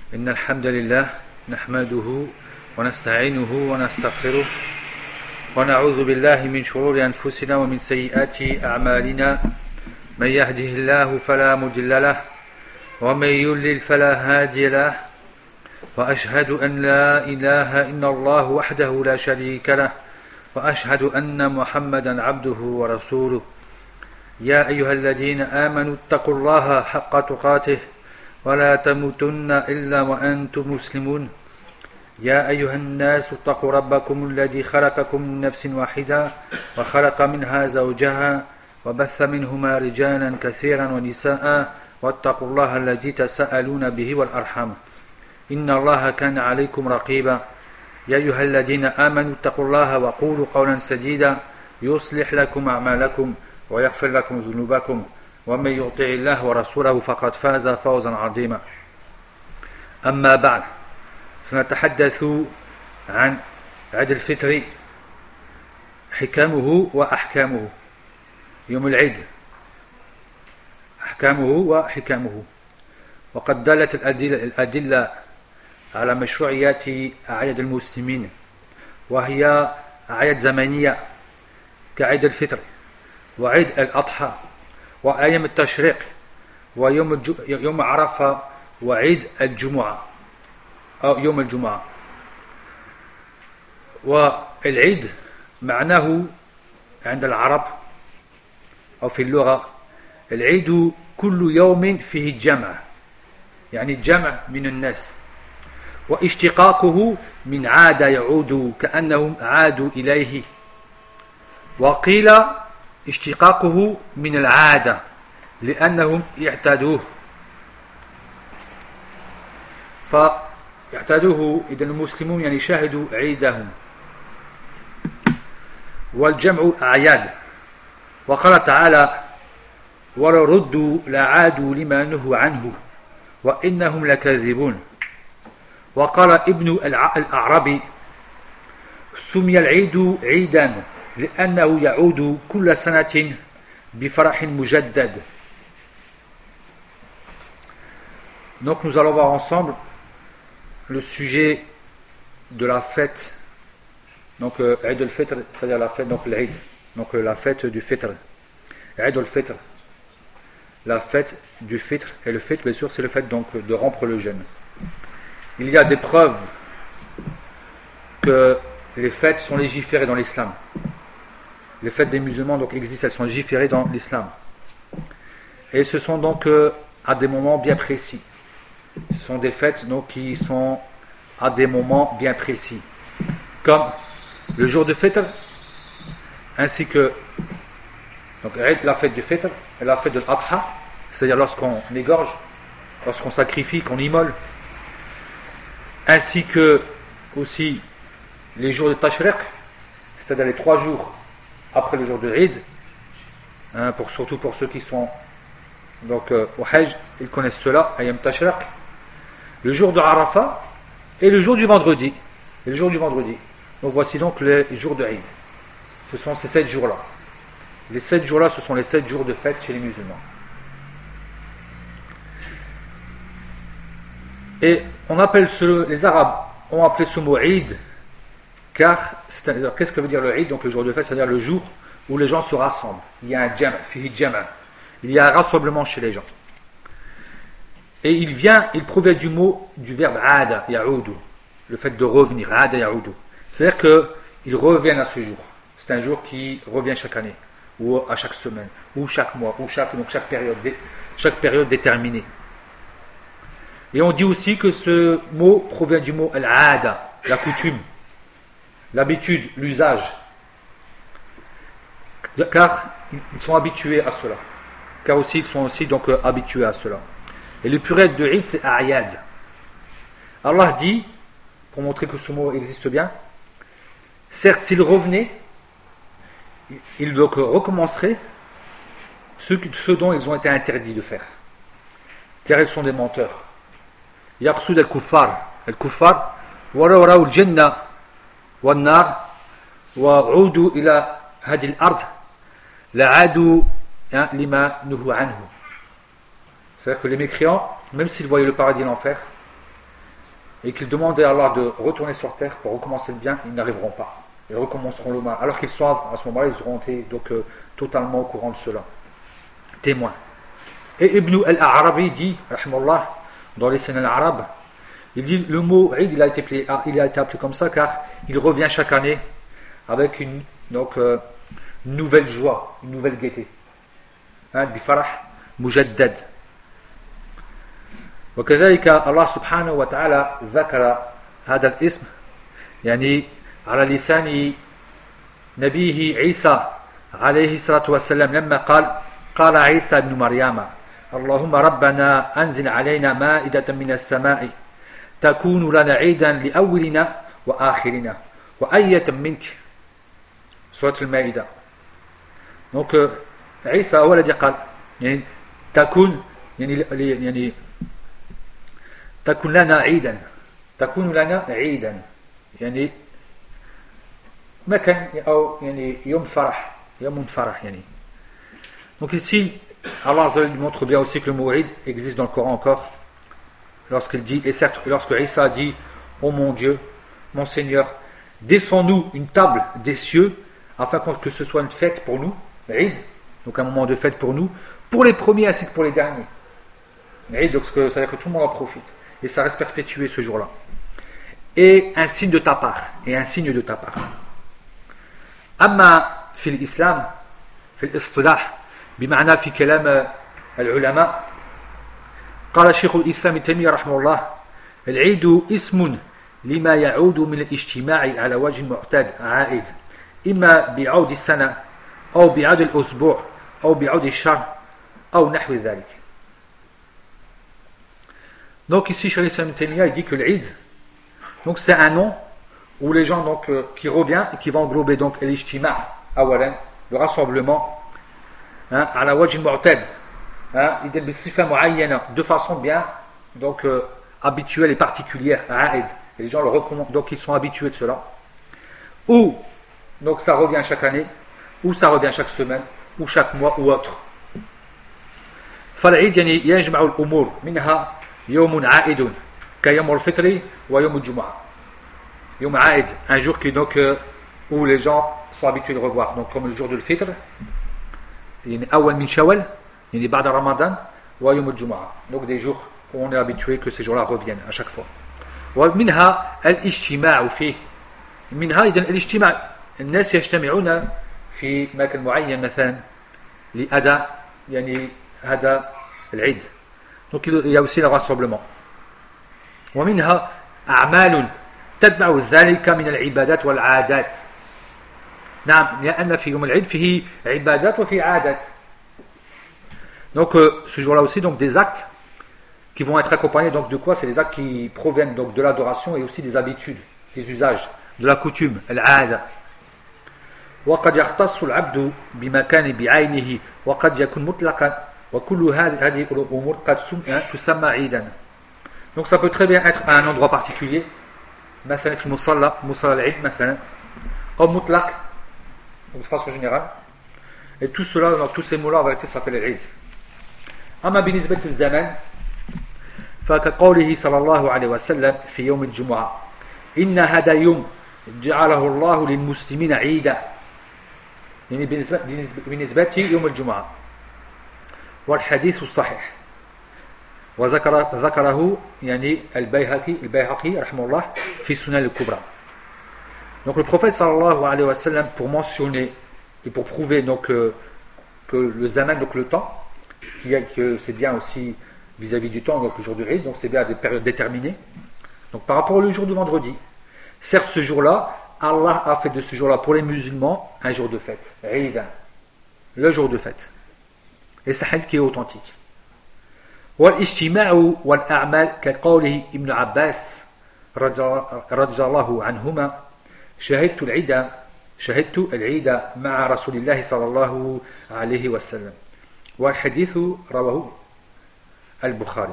إن الحمد لله نحمده ونستعينه ونستغفره ونعوذ بالله من شرور أنفسنا ومن سيئات أعمالنا من يهده الله فلا مضل له ومن يضلل فلا هادي له وأشهد أن لا إله إلا الله وحده لا شريك له وأشهد أن محمدا عبده ورسوله يا أيها الذين آمنوا اتقوا الله حق تقاته ولا تموتن إلا وأنتم مسلمون يا أيها الناس اتقوا ربكم الذي خلقكم من نفس واحدة وخلق منها زوجها وبث منهما رجالا كثيرا ونساء واتقوا الله الذي تساءلون به والأرحام إن الله كان عليكم رقيبا يا أيها الذين آمنوا اتقوا الله وقولوا قولا سديدا يصلح لكم أعمالكم ويغفر لكم ذنوبكم ومن يطع الله ورسوله فقد فاز فوزا عظيما أما بعد سنتحدث عن عيد الفطر حكمه وأحكامه يوم العيد أحكامه وحكمه وقد دلت الأدلة على مشروعية أعياد المسلمين وهي أعياد زمنية كعيد الفطر وعيد الأضحى وأيام التشريق ويوم عرفة وعيد الجمعة أو يوم الجمعة. والعيد معناه عند العرب أو في اللغة العيد كل يوم فيه الجمع، يعني الجمع من الناس، واشتقاقه من عاد يعود كأنهم عادوا إليه، وقيل اشتقاقه من العادة لأنهم اعتادوه فاعتادوه. إذا المسلمون يعني شاهدوا عيدهم. والجمع أعياد، وقال تعالى ولو ردوا لعادوا لما نهوا عنه وإنهم لكاذبون. وقال ابن الأعرابي سمي العيد عيدا لأنه يعود كل سنة بفرح مجدد. Donc nous allons voir ensemble le sujet de la fête, donc Eid al-Fitr, c'est-à-dire la fête, donc l'Eid, donc la fête du Fitr, Eid al-Fitr, la fête du Fitr, et le Fitr bien sûr c'est le fait donc de rompre le jeûne. Il y a des preuves que les fêtes sont légiférées dans l'islam. Les fêtes des musulmans donc existent, elles sont légiférées dans l'islam. Et ce sont donc à des moments bien précis. Ce sont des fêtes donc qui sont à des moments bien précis. Comme le jour de Fitr, ainsi que donc, la fête du Fitr et la fête de l'Adha, c'est-à-dire lorsqu'on égorge, lorsqu'on sacrifie, qu'on immole, ainsi que aussi les jours de Tashriq, c'est-à-dire les 3 jours après le jour de Eid, surtout pour ceux qui sont donc au Hajj, ils connaissent cela, Ayam Tashriq, le jour de Arafat et le jour du vendredi. Et le jour du vendredi. Donc voici donc les jours de Eid. Ce sont ces 7 jours-là. Les 7 jours-là, ce sont les 7 jours de fête chez les musulmans. Et on appelle les Arabes ont appelé ce mot Eid, car qu'est-ce que veut dire le Eid? Donc le jour de fête, c'est-à-dire le jour où les gens se rassemblent. Il y a un jam', fihi jam'. Il y a un rassemblement chez les gens. Et il provient du verbe ada ya'udu, le fait de revenir, ada ya'udu. C'est-à-dire qu'ils reviennent à ce jour. C'est un jour qui revient chaque année, ou à chaque semaine, ou chaque mois, ou chaque période déterminée. Et on dit aussi que ce mot provient du mot al-ada, la coutume, l'habitude, l'usage. Car ils sont habitués à cela. Car aussi ils sont aussi donc habitués à cela. Et le pluriel de Eid c'est A'yad. Allah dit, pour montrer que ce mot existe bien, certes s'ils revenaient, ils donc recommenceraient ce dont ils ont été interdits de faire. Car ils sont des menteurs. Yaqsud al-kuffar. Al-kuffar, walaw raw al-jannah wan-nar wa 'udu ila hadi al-ard la'adu lima nuhu anhu. C'est-à-dire que les mécréants, même s'ils voyaient le paradis et l'enfer, et qu'ils demandaient à Allah de retourner sur terre pour recommencer le bien, ils n'arriveront pas. Ils recommenceront le mal. Alors qu'ils sont à ce moment-là, ils auront été donc totalement au courant de cela. Témoins. Et Ibn al-Arabi dit, rahimahullah, dans les scènes arabes, il dit le mot Eid, il a été appelé comme ça car il revient chaque année avec une nouvelle joie, une nouvelle gaieté. Bifarah mujaddad. وكذلك الله سبحانه وتعالى ذكر هذا الاسم يعني على لسان نبيه عيسى عليه الصلاة والسلام لما قال عيسى بن مريم اللهم ربنا أنزل علينا مائدة من السماء تكون لنا عيدا لأولنا وآخرنا وآية منك سورة المائدة. Donc عيسى هو الذي قال يعني تكون يعني تكون لنا عيدا يعني مكان أو يعني يوم فرح يعني. Donc ici Allah montre bien aussi que le mot Eid existe dans le Coran encore lorsqu'il dit, et certes lorsque Isa dit ô mon Dieu, mon Seigneur, descends-nous une table des cieux afin que ce soit une fête pour nous, Eid, donc un moment de fête pour nous, pour les premiers ainsi que pour les derniers. Eid, donc ça veut dire que tout le monde en profite et ça reste perpétué ce jour-là. Et un signe de ta part, أما في الإسلام في الاصطلاح بمعنى في كلام العلماء قال شيخ الإسلام ابن تيمية رحمه الله العيد اسم لما يعود من الاجتماع على وجه معتاد عائد إما بعود السنة أو بعود الأسبوع أو بعود الشهر أو نحو ذلك. Donc ici Cheikh Islam Ibn Taymiyyah il dit que l'Eid, donc c'est un nom où les gens donc qui revient et qui va englober donc l'ijtima awalan, le rassemblement à la wajh al-mu'tad, il dit sifa muayyana, de façon bien donc habituelle et particulière, et les gens le recommandent, donc ils sont habitués de cela, ou donc ça revient chaque année, ou ça revient chaque semaine, ou chaque mois ou autre. فالعيد يعني يجمع الأمور منها يوم عائد كيوم الفطر ويوم الجمعة. يوم عائد, un jour qui donc où les gens sont habitués de revoir, donc comme le jour de l'Fitr, يعني أول من شوال يعني بعد رمضان ويوم الجمعة, donc des jours où on est habitué que ces jours-là reviennent à chaque fois. ومنها الاجتماع فيه, منها إذن الاجتماع الناس يجتمعون في مكان معين مثلا لأداء يعني هذا العيد, donc il y a aussi le rassemblement. ومنها أعمال تتبع ذلك من العبادات والعادات. نعم لأن في يوم العيد فيه عبادات وفي عادات. Donc ce jour-là aussi donc des actes qui vont être accompagnés donc de quoi? C'est des actes qui proviennent donc de l'adoration et aussi des habitudes, des usages, de la coutume, العادة. وقد يختص العبد بمكان بعينه وقد يكون مطلقا وكل هذه الأمور قد تسمى عيدا. Donc ça peut très bien être à un endroit particulier, مثلا في المصلى مصلى العيد مثلا, أو مطلق de façon générale, et tout cela, donc tous ces mots-là en vérité s'appellent العيد. أما بالنسبة للزمان فكقوله صلى الله عليه وسلم في يوم الجمعة إن هذا يوم جعله الله للمسلمين عيدا, يعني بالنسبة يوم الجمعة, والحديث الصحيح وذكره يعني البيهقي رحمه الله في سنن الكبرى. Donc le prophète sallallahu alayhi wa sallam, pour mentionner et pour prouver donc que le zaman, donc le temps, que c'est bien aussi vis-à-vis du temps, donc le jour du Eid, donc c'est bien à des périodes déterminées. Donc par rapport au jour du vendredi, certes ce jour-là, Allah a fait de ce jour-là pour les musulmans un jour de fête, Eid, le jour de fête. Et c'est un hadith qui est authentique. والاجتماع والأعمال كقوله ابن عباس رضي الله عنهما شهدت العيد مع رسول الله صلى الله عليه وسلم, والحديث رواه البخاري.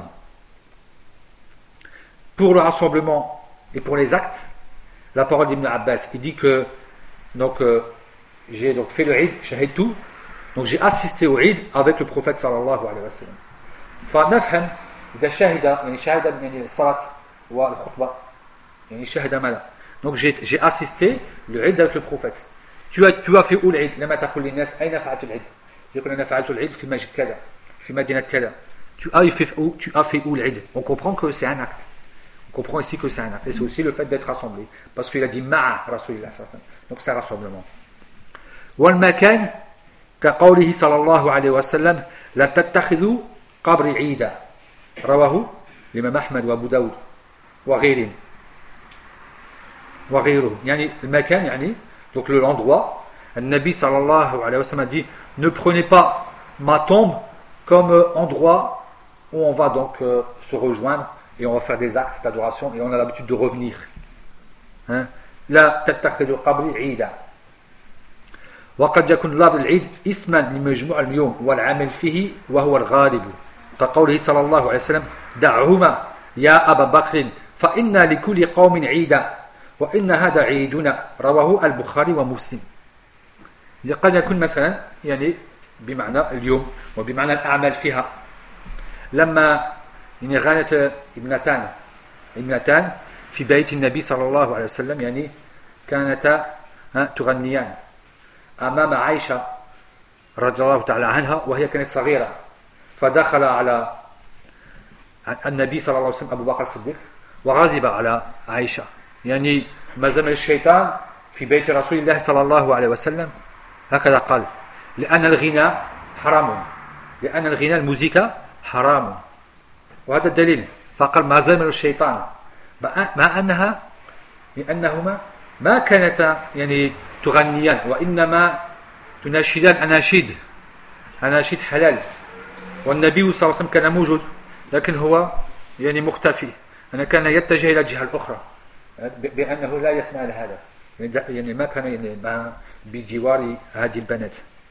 Pour le rassemblement et pour les actes, la parole d'Ibn Abbas, il dit que donc j'ai donc fait le Eid, shahidtu, donc j'ai assisté au Eid avec le prophète sallallahu alayhi wa sallam. فنفهم إذا شهد يعني شهد يعني الصلاة والخطبة يعني شهد ملا. Donc j'ai assisté le Eid avec le prophète. Tu as fait où l'Eid? لما تقول للناس أين فعلت العيد؟ يقول أنا فعلت العيد في مسجد كذا في مدينة كذا. Tu as fait où l'Eid? On comprend que c'est un acte. On comprend ici que c'est un acte. Et c'est aussi le fait d'être rassemblé. Parce qu'il a dit ma'a Rasulillah. Donc c'est un rassemblement. والمكان كقوله صلى الله عليه وسلم لا تتخذوا قبر عيدا رواه الإمام أحمد وأبو داود وغيرهم يعني المكان يعني donc l'endroit le Nabi sallallahu alayhi wa sallam a dit ne prenez pas ma tombe comme endroit où on va donc se rejoindre et on va faire des actes d'adoration et on a l'habitude de revenir لا تتخذوا قبري عيدا وقد يكون لفظ العيد اسما لمجموع اليوم والعمل فيه وهو الغالب كقوله صلى الله عليه وسلم دعهما يا أبا بكر فإن لكل قوم عيدا وإن هذا عيدنا رواه البخاري ومسلم. قد يكون مثلا يعني بمعنى اليوم وبمعنى الأعمال فيها لما يعني غانت ابنتان في بيت النبي صلى الله عليه وسلم يعني كانتا تغنيان أمام عائشة رضي الله تعالى عنها وهي كانت صغيرة فدخل على النبي صلى الله عليه وسلم أبو بكر الصديق وغضب على عائشة يعني ما زال الشيطان في بيت رسول الله صلى الله عليه وسلم هكذا قال لأن الغناء حرام لأن الغناء الموسيقى حرام وهذا الدليل فقال ما زال الشيطان مع أنها لأنهما ما كانتا يعني تغنيان وإنما تناشدان أناشيد حلال والنبي صلى الله عليه وسلم كان موجود لكن هو يعني مختفي أنا كان يتجه إلى الجهة الأخرى بأنه لا يسمع لهذا يعني ما كان يعني بجوار هذه البنات.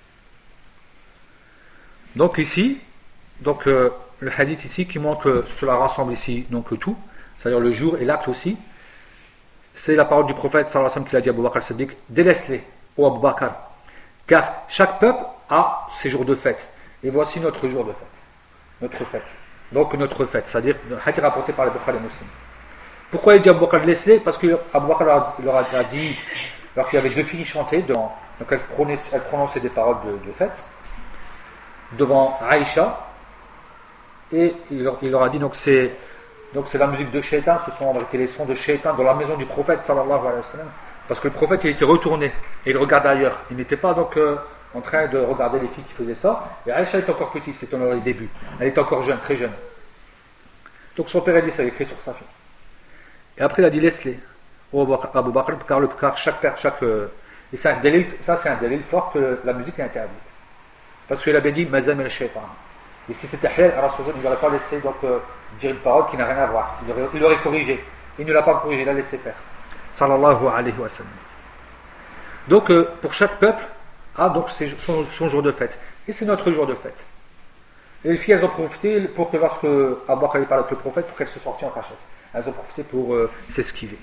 Donc ici le hadith ici qui montre que cela rassemble ici donc tout, c'est-à-dire le jour et l'acte aussi. C'est la parole du prophète sallallahu alayhi wa sallam qui a dit à Abu Bakr Siddiq, délaisse-les, ô Abu Bakr, car chaque peuple a ses jours de fête. Et voici notre jour de fête. Notre fête. Donc notre fête, c'est-à-dire le hadith rapporté par les Bukhari et Muslim. Pourquoi il dit à Abu Bakr laisse-les? Parce que Abu Bakr leur a dit, alors qu'il y avait deux filles qui chantaient, donc elles prononçaient des paroles de fête, devant Aïcha, et il leur a dit donc c'est la musique de Shaitan, ce sont en vérité les sons de Shaitan dans la maison du prophète sallallahu alayhi wa sallam, parce que le prophète il était retourné et il regardait ailleurs, il n'était pas donc en train de regarder les filles qui faisaient ça, et Aïcha est encore petite, c'est dans les débuts, elle est encore jeune, très jeune, donc son père a dit ça, il a écrit sur sa fille, et après il a dit laisse-les au Abu Bakr, car chaque et ça c'est un délil fort que la musique est interdite, parce qu'il a bien dit mazam el shaitan. Et si c'était halal, il n'aurait pas laissé donc dire une parole qui n'a rien à voir. Il l'aurait corrigé. Il ne l'a pas corrigé, il l'a laissé faire. Sallallahu alayhi wa sallam. Donc pour chaque peuple a donc son jour de fête. Et c'est notre jour de fête. Et les filles elles ont profité pour que lorsque Abu Bakr parlait avec le prophète, pour qu'elles se sortent en cachette. Elles ont profité pour s'esquiver.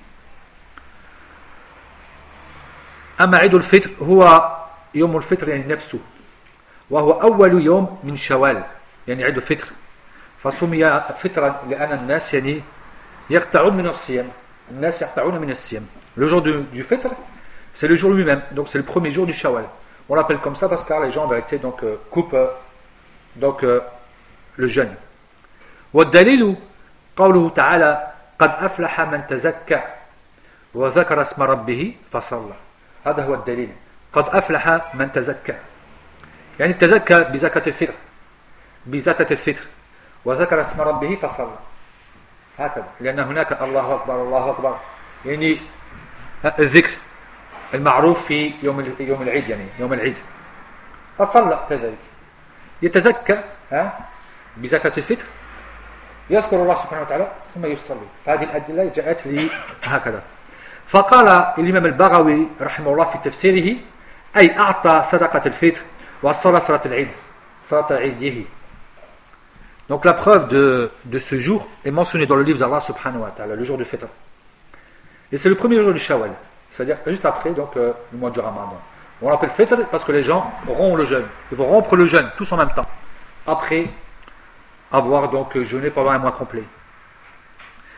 أما عيد الفطر هو يوم الفطر يعني نفسه وهو أول يوم من شوال يعني عيد الفطر فسمي فطرا لأن الناس يعني يقطعون من الصيام الناس يقطعون من الصيام. Le jour du fitr c'est le jour lui-même, donc c'est le premier jour du shawal. On l'appelle comme ça parce que les gens en vérité donc coupent donc le jeûne. والدليل قوله تعالى قد أفلح من تزكى وذكر اسم ربه فصلى. هذا هو الدليل. قد أفلح من تزكى يعني تزكى بزكاة الفطر وذكر اسم ربه فصلى هكذا لأن هناك الله أكبر يعني الذكر المعروف في يوم العيد يعني يوم العيد فصلى كذلك يتزكى بزكاة الفطر يذكر الله سبحانه وتعالى ثم يصلي فهذه الأدلة جاءت لي هكذا. فقال الإمام البغوي رحمه الله في تفسيره أي أعطى صدقة الفطر وصلى صلاة العيد صلاة عيده. Donc la preuve de ce jour est mentionnée dans le livre d'Allah subhanahu wa ta'ala, le jour du fitr. Et c'est le premier jour du shawal, c'est-à-dire juste après donc, le mois du ramadan. On l'appelle fitr parce que les gens rompent le jeûne. Ils vont rompre le jeûne tous en même temps, après avoir donc jeûné pendant un mois complet.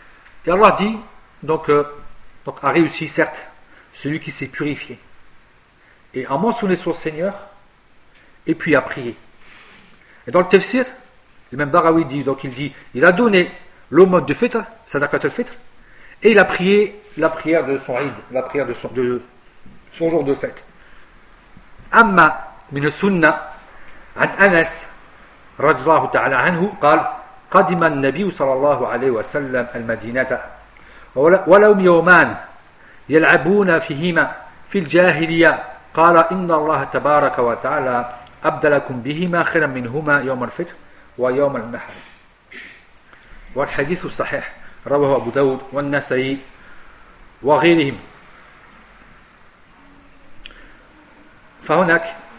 Et Allah dit, donc a réussi, certes, celui qui s'est purifié et a mentionné son Seigneur et puis a prié. Et dans le tafsir, le même Barawi dit, donc il a donné l'aumône de fitr, sadaqat al-fitr, et il a prié la prière de son Eid, la prière de son jour de fête. Amma min sunnah an Anas radiyallahu ta'ala anhu قال قدم النبي صلى الله عليه وسلم المدينة ولهم يومان يلعبون فيهما في الجاهلية قال إن الله تبارك وتعالى أبدلكم بهما خيرا منهما يوم الفطر ويوم النحر. والحديث صحيح رواه أبو داود والنسائي وغيرهم. فهناك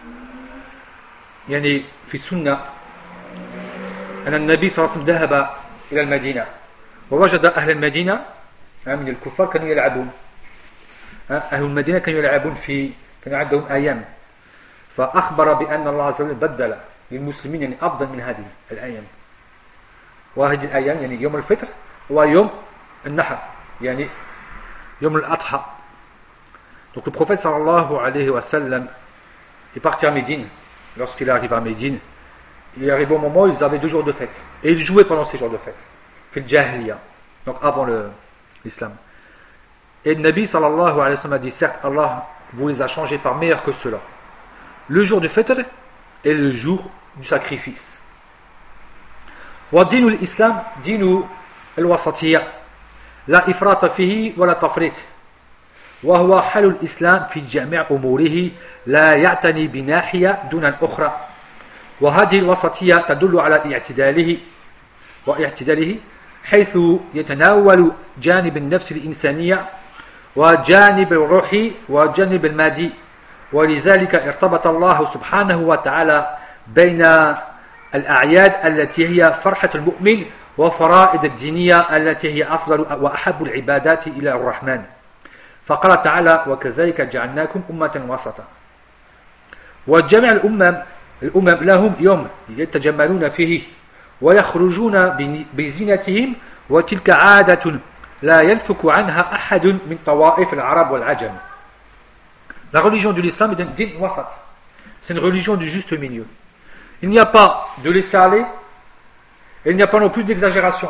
يعني في السنة أن النبي صلى الله عليه وسلم ذهب إلى المدينة ووجد أهل المدينة من الكفار كانوا يلعبون. أهل المدينة كانوا يلعبون كان عندهم أيام، فأخبر بأن الله عز وجل بدل للمسلمين يعني أفضل من هذه الأيام. وهذه الأيام يعني يوم الفطر ويوم النحر يعني يوم الأضحى. Donc le prophète sallallahu alayhi wa sallam est parti à Médine. Lorsqu'il arrive à Médine, il arrive au moment où ils avaient 2 jours de fête. Et ils jouaient pendant ces jours de fête. Fil Jahiliya, donc avant l'islam. Et le Nabi sallallahu alayhi wa sallam a dit, certes, Allah vous les a changés par meilleurs que ceux-là. Le jour du fitr et le jour du sacrifice. ودين الإسلام دين الوسطية لا إفراط فيه ولا تفريط وهو حل الإسلام في جميع أموره لا يعتني بناحية دون الأخرى وهذه الوسطية تدل على اعتداله حيث يتناول جانب النفس الإنسانية وجانب الروح وجانب المادي ولذلك ارتبط الله سبحانه وتعالى بين الأعياد التي هي فرحة المؤمن وفرائض الدينية التي هي أفضل وأحب العبادات إلى الرحمن فقال تعالى وكذلك جعلناكم أمة وسطا وجميع الأمم لهم يوم يتجملون فيه ويخرجون بزينتهم وتلك عادة لا ينفك عنها أحد من طوائف العرب والعجم. La religion de l'islam est un din wasat. C'est une religion du juste milieu. Il n'y a pas de laisser aller et il n'y a pas non plus d'exagération.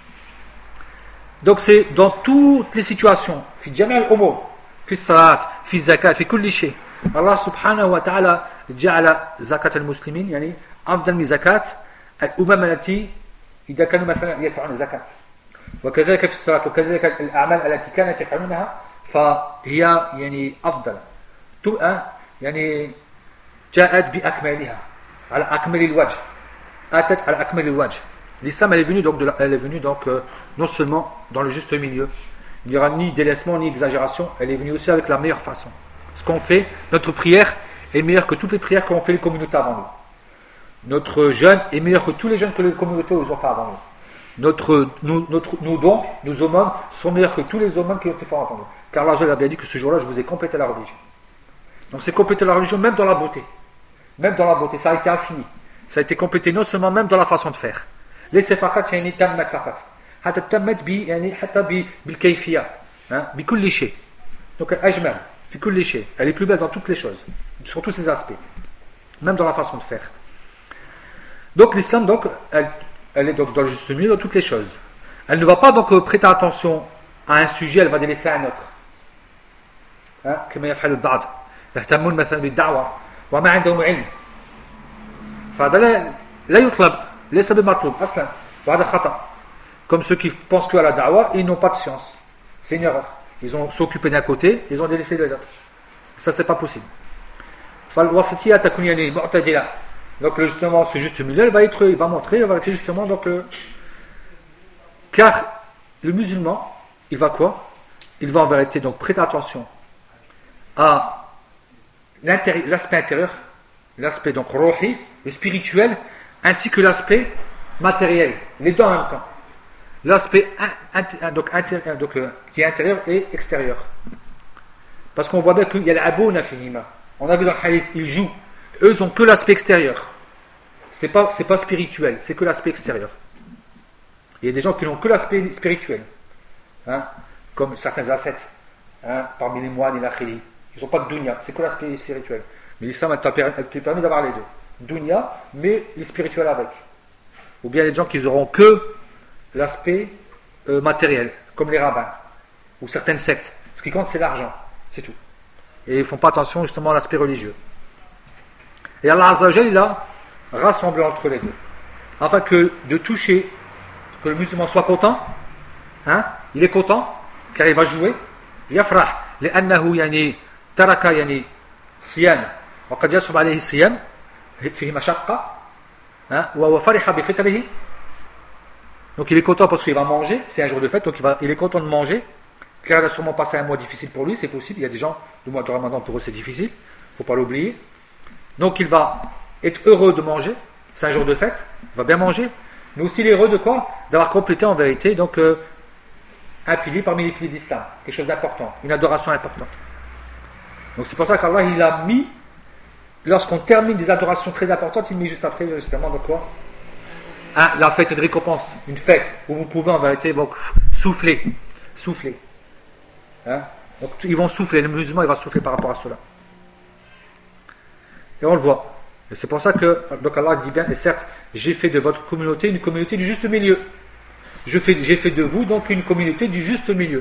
Donc c'est dans toutes les situations, fi jami' al-umur, fi salat, fi zakat, fi kulli shay. Allah subhanahu wa ta'ala ja'ala zakat al-muslimin yani afdal min zakat al-umam allati idha kanu mathalan yadfa'un zakat. وكذلك في الصلاة وكذلك الأعمال التي كانت يفعلونها فهي يعني أفضل يعني جاءت بأكملها على أكمل الوجه أتت على أكمل الوجه. L'islam elle est venue donc non seulement dans le juste milieu, il n'y aura ni délaissement ni exagération, elle est venue aussi avec la meilleure façon. Ce qu'on fait, notre prière est meilleure que toutes les prières qu'ont fait les communautés avant nous. Notre jeûne est meilleur que tous les jeûnes que les communautés ont fait avant nous. Nos dons, nos aumônes sont meilleurs que tous les aumônes qui ont été faits avant nous. Car Allah a bien dit que ce jour-là, je vous ai complété la religion. Donc c'est compléter la religion même dans la beauté. Même dans la beauté, ça a été infini. Ça a été complété non seulement même dans la façon de faire. Laissez fakat yani tammat fakat. Hatta tammat bi yani hatta bil kayfiyya, bi kulli shay. Donc ajmal fi kulli shay. Elle est plus belle dans toutes les choses, sur tous ses aspects. Même dans la façon de faire. Donc l'islam donc elle est donc dans le juste milieu dans toutes les choses. Elle ne va pas donc prêter attention à un sujet, elle va délaisser un autre. كما يفعل البعض يهتمون مثلا بالدعوة وما عندهم علم فهذا لا يطلب ليس بمطلوب أصلا وهذا خطأ. Comme ceux qui pensent que à la da'wa ils n'ont pas de science, c'est une erreur. Ils ont s'occupé d'un côté, ils ont délaissé de l'autre. Ça c'est pas possible. فالوسطية تكون يعني معتدلة. Donc justement ce juste milieu il va montrer justement donc car le musulman il va quoi? Il va en vérité donc prêter attention à l'aspect intérieur, l'aspect donc ruhi, le spirituel, ainsi que l'aspect matériel, les deux en même temps. L'aspect qui est intérieur et extérieur. Parce qu'on voit bien qu'il y a l'abuna finima. On a vu dans le hadith, ils jouent. Eux n'ont que l'aspect extérieur. C'est pas spirituel, c'est que l'aspect extérieur. Il y a des gens qui n'ont que l'aspect spirituel. hein, comme certains ascètes, hein, parmi les moines et la khili. Ils n'ont pas de dunya, c'est que l'aspect spirituel. Mais l'islam, elle te permet d'avoir les deux. Dunya, mais les spirituels avec. Ou bien les gens qui n'auront que l'aspect matériel, comme les rabbins, ou certaines sectes. Ce qui compte, c'est l'argent, c'est tout. Et ils ne font pas attention justement à l'aspect religieux. Et Allah Azza wa Jalla, il a rassemblé entre les deux. Afin que de toucher, que le musulman soit content, hein, il est content, car il va jouer. Yafrah, لأنه يعني ترك يعني صيام وقد يصعب عليه الصيام فيه مشقة وهو فرح بفطره. Donc il est content parce qu'il va manger, c'est un jour de fête, donc il est content de manger, car il a sûrement passé un mois difficile pour lui, c'est possible, il y a des gens, le mois de Ramadan pour eux c'est difficile, il ne faut pas l'oublier. Donc il va être heureux de manger, c'est un jour de fête, il va bien manger, mais aussi il est heureux de quoi? D'avoir complété en vérité donc un pilier parmi les piliers d'islam, quelque chose d'important, une adoration importante. Donc c'est pour ça qu'Allah il a mis, lorsqu'on termine des adorations très importantes, il met juste après justement de quoi? La fête de récompense, une fête où vous pouvez en vérité donc, souffler. Hein? Donc ils vont souffler, le musulman il va souffler par rapport à cela. Et on le voit. Et c'est pour ça que donc Allah dit bien, et certes, j'ai fait de votre communauté une communauté du juste milieu. J'ai fait de vous donc une communauté du juste milieu.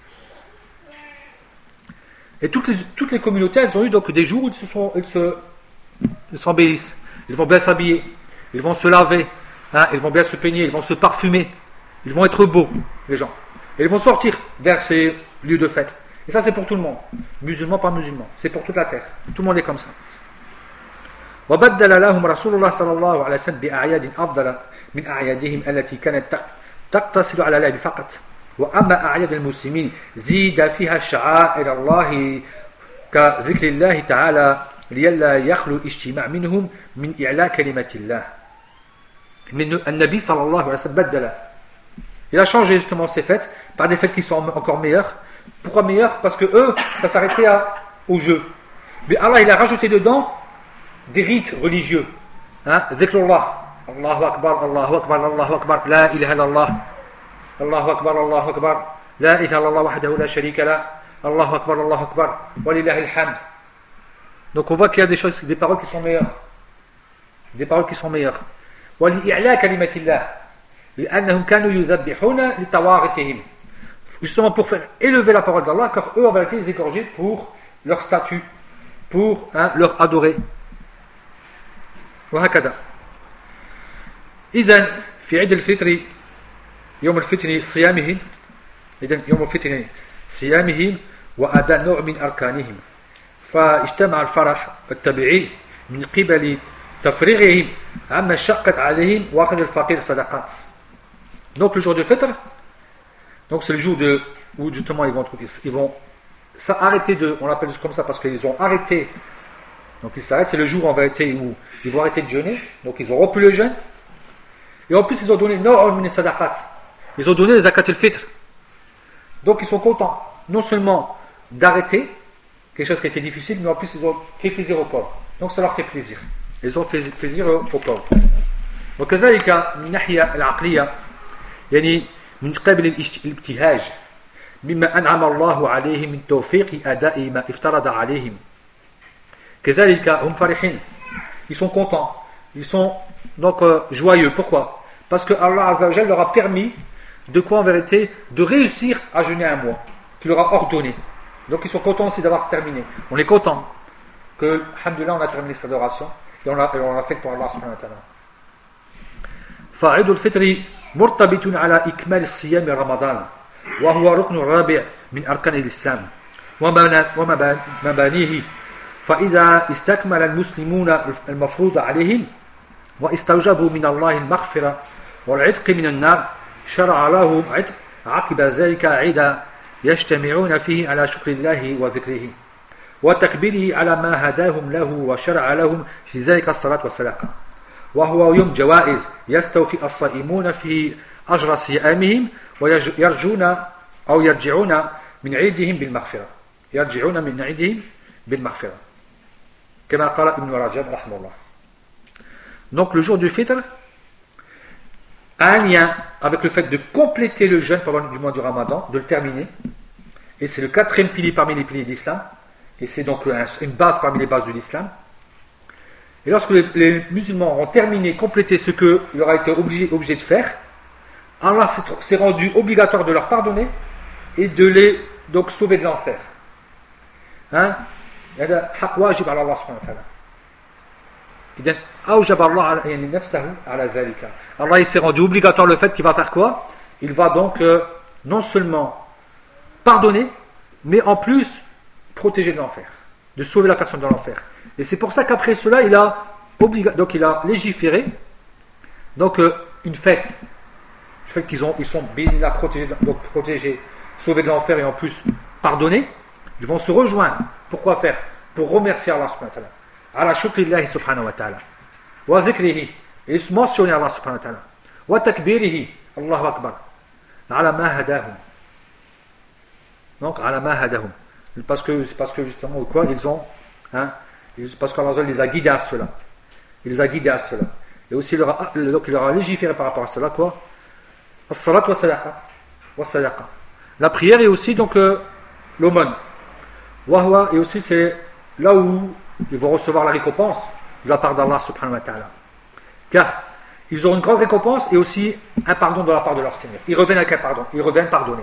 Et toutes les communautés, elles ont eu donc des jours où ils s'embellissent. Ils vont bien s'habiller, ils vont se laver, hein, ils vont bien se peigner, ils vont se parfumer, ils vont être beaux, les gens. Et ils vont sortir vers ces lieux de fête. Et ça, c'est pour tout le monde. Musulman, pas musulman. C'est pour toute la terre. Tout le monde est comme ça. وبدل لهم رسول الله صلى الله عليه وسلم بأعياد أفضل من أعيادهم التي كانت تقتصر على اللعب فقط وأما أعياد المسلمين زيد فيها شعائر الله كذكر الله تعالى لئلا يخلو اجتماع منهم من إعلاء كلمة الله. النبي صلى الله عليه وسلم بدل. Il a changé justement ces fêtes par des fêtes qui sont encore meilleures. Pourquoi meilleures? Parce que eux, ça s'arrêtait au jeu. Mais Allah, il a rajouté dedans des rites religieux. Hein? Dhikrullah. Allahu Akbar, Allahu Akbar, Allahu Akbar, La ilaha illallah. Allahu Akbar, Allahu Akbar, La ilaha illallah wahdahu la sharika la. Allahu Akbar, Walillahi alhamd. Donc on voit qu'il y a des paroles qui sont meilleures. Des paroles qui sont meilleures. وَلِإِعْلَى كَلِمَةِ اللَّهِ لِأَنَّهُمْ كَانُوا يُذَبِّحُونَ لِتَوَاغِتِهِمْ. Justement pour faire élever la parole d'Allah, car eux en vérité ils égorgeaient pour leur statut, pour leur adorer. وهكذا. إذن في عيد الفطر يوم الفطر صيامهم إذن يوم الفطر صيامهم وأداء نوع من أركانهم فاجتمع الفرح الطبيعي من قبل تفريغهم عما شقت عليهم وأخذ الفقير صدقات. Donc le jour de fitr, donc c'est le jour où justement ils vont s'arrêter on l'appelle comme ça parce qu'ils ont arrêté. Donc ils s'arrêtent, c'est le jour en vérité où ils vont arrêter de jeûner, donc ils ont rompu le jeûne. Et en plus ils ont donné ils ont donné les zakat al-fitr. Donc ils sont contents, non seulement d'arrêter quelque chose qui était difficile, mais en plus ils ont fait plaisir aux pauvres. Donc ça leur fait plaisir. Ils ont fait plaisir aux pauvres. وكذلك من الناحية العقلية يعني من قبل الابتهاج مما أنعم الله عليهم من توفيق أداء ما افترض عليهم. كذلك هم فرحين. Ils sont contents. Ils sont donc joyeux. Pourquoi? Parce que Allah Azza wa Jalla leur a permis de quoi en vérité? De réussir à jeûner un mois. Qu'il leur a ordonné. Donc ils sont contents aussi d'avoir terminé. On est content que, alhamdoulilah, on a terminé cette adoration et on l'a fait pour Allah subhanahu wa ta'ala. فعيد الفطر مرتبط على إكمال الصيام رمضان وهو ركن رابع من أركان الإسلام ومبانيه فإذا استكمل المسلمون المفروض عليهم واستوجبوا من الله المغفرة والعتق من النار شرع لهم عتق عقب ذلك عيدا يجتمعون فيه على شكر الله وذكره وتكبيره على ما هداهم له وشرع لهم في ذلك الصلاة والصدقة وهو يوم جوائز يستوفي الصائمون في أجر صيامهم ويرجون أو يرجعون من عيدهم بالمغفرة كما قال ابن رجب رحمه الله. Donc le jour du fitr, a un lien avec le fait de compléter le jeûne pendant du mois du Ramadan, de le terminer. Et c'est le quatrième pilier parmi les piliers d'Islam. Et c'est donc une base parmi les bases de l'Islam. Et lorsque les musulmans auront terminé, complété ce qu'il leur a été obligé de faire, Allah s'est rendu obligatoire de leur pardonner et de les donc sauver de l'enfer. Hein? Allah il s'est rendu obligatoire le fait qu'il va faire quoi? Il va donc non seulement pardonner, mais en plus protéger de l'enfer, de sauver la personne de l'enfer. Et c'est pour ça qu'après cela, il a légiféré donc une fête. Le fait qu'ils sont protégés, sauvés de l'enfer et en plus pardonnés, ils vont se rejoindre. Pourquoi faire? Pour remercier Allah subhanahu wa ta'ala. Ala shukrillahi subhanahu wa ta'ala. Wa zikrihi. Et mentionner Allah subhanahu wa ta'ala. Wa takbirihi. Allahu akbar. Ala ma hadahum. Donc, ala ma hadahum. Parce que justement, quoi, ils ont, parce qu'Allah les a guidés à cela. Il les a guidés à cela. Et aussi, il leur a légiféré par rapport à cela, quoi. As-salat wa sadaqa. La prière et aussi, donc, l'aumône. Et aussi, c'est là où ils vont recevoir la récompense de la part d'Allah subhanahu wa ta'ala. Car ils auront une grande récompense et aussi un pardon de la part de leur Seigneur. Ils reviennent avec un pardon. Ils reviennent pardonner.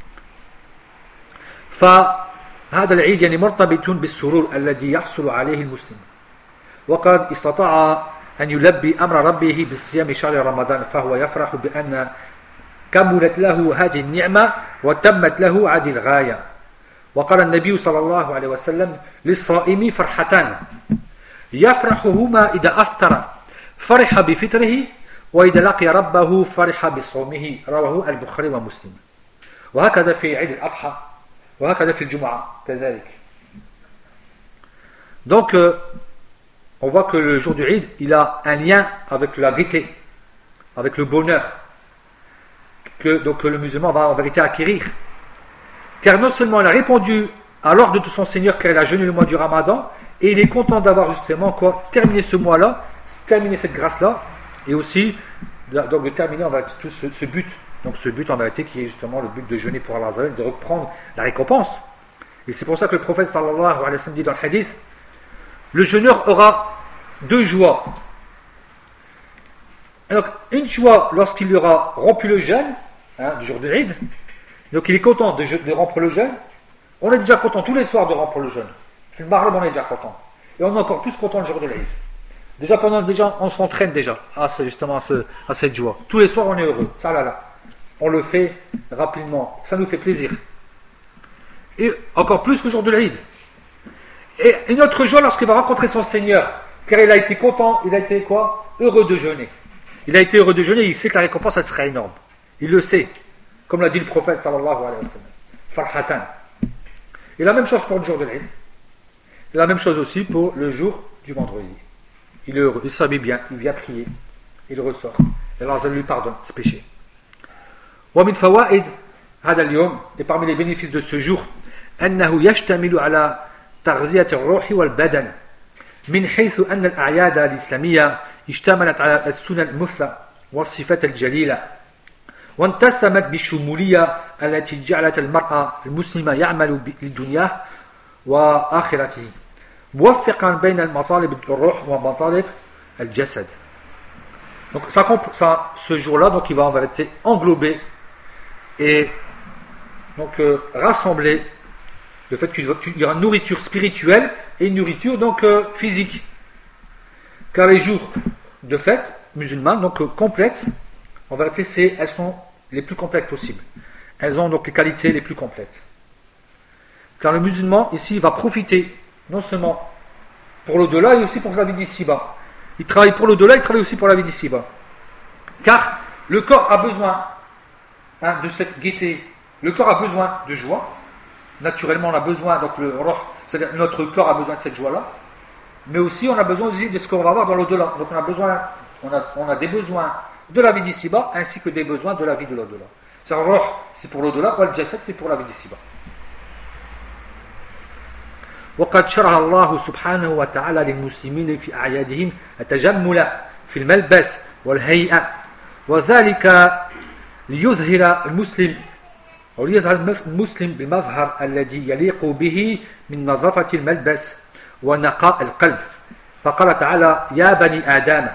فهذا العيد يعني مرتبط بالسرور الذي يحصل عليه المسلم وقد استطاع أن يلبي أمر ربه بالصيام شهر رمضان فهو يفرح بأن كملت له هذه النعمة وتمت له هذه الغاية وقال النبي صلى الله عليه وسلم للصائم فرحتان يفرحهما إذا أفطر فرح بفطره وإذا لقي ربه فرح بصومه رواه البخاري ومسلم وهكذا في عيد الأضحى وهكذا في الجمعة كذلك. Donc on voit que le jour du Eid il a un lien avec la gaieté, avec le bonheur que donc le musulman va en vérité acquérir. Car non seulement il a répondu à l'ordre de son Seigneur car il a jeûné le mois du Ramadan et il est content d'avoir justement quoi terminé ce mois-là, terminé cette grâce-là et aussi donc de terminer en vérité tout ce but. Donc ce but en vérité qui est justement le but de jeûner pour Allah, de reprendre la récompense. Et c'est pour ça que le prophète sallallahu alayhi wa sallam dit dans le hadith, le jeûneur aura deux joies. Donc une joie lorsqu'il aura rompu le jeûne, du jour de l'Eid, donc il est content de rompre le jeûne. On est déjà content tous les soirs de rompre le jeûne. Le Maghreb on est déjà content. Et on est encore plus content le jour de l'Eid. Déjà on s'entraîne déjà à cette joie. Tous les soirs on est heureux. Ça là. On le fait rapidement, ça nous fait plaisir. Et encore plus le jour de l'Eid. Et une autre joie lorsqu'il va rencontrer son Seigneur, car il a été content, il a été quoi? Heureux de jeûner. Il a été heureux de jeûner, il sait que la récompense elle sera énorme. Il le sait, comme l'a dit le prophète sallallahu alayhi wa sallam. Farhatan. Et la même chose pour le jour de l'Eid. Et la même chose aussi pour le jour du vendredi. Il est heureux, il s'habille bien, il vient prier, il ressort. Et Allah lui pardonne ses péchés. ومن فوائد هذا اليوم et parmi les bénéfices de ce jour أنه يشتمل على تغذية الروح والبدن من حيث أن الأعياد الإسلامية اشتملت على السنن المثلى والصفات الجليلة وانتسمت بالشمولية التي جعلت المرأة المسلمة يعمل لدنياه وآخرته موفقا بين المطالب الروح ومطالب الجسد. Donc ce jour-là donc il va en vérité englober et donc rassembler le fait qu'il y aura une nourriture spirituelle et une nourriture donc physique. Car les jours de fête musulmanes donc complètes, en vérité elles sont les plus complètes possibles. Elles ont donc les qualités les plus complètes. Car le musulman ici va profiter non seulement pour l'au-delà et aussi pour la vie d'ici-bas. Il travaille pour l'au-delà, il travaille aussi pour la vie d'ici-bas. Car le corps a besoin de cette gaieté. Le corps a besoin de joie. Naturellement, on a besoin, donc c'est-à-dire notre corps a besoin de cette joie-là. Mais aussi, on a besoin aussi de ce qu'on va avoir dans l'au-delà. Donc, on a des besoins de la vie d'ici-bas ainsi que des besoins de la vie de l'au-delà. C'est pour l'au-delà, ou al-jasad, c'est pour la vie d'ici-bas. وقد شرع الله سبحانه وتعالى للمسلمين في أعيادهم التجمل في الملبس والهيئة وذلك ليظهر المسلم أو ليظهر المسلم بالمظهر الذي يليق به من نظافة الملبس ونقاء القلب. فقال تعالى يا بني آدم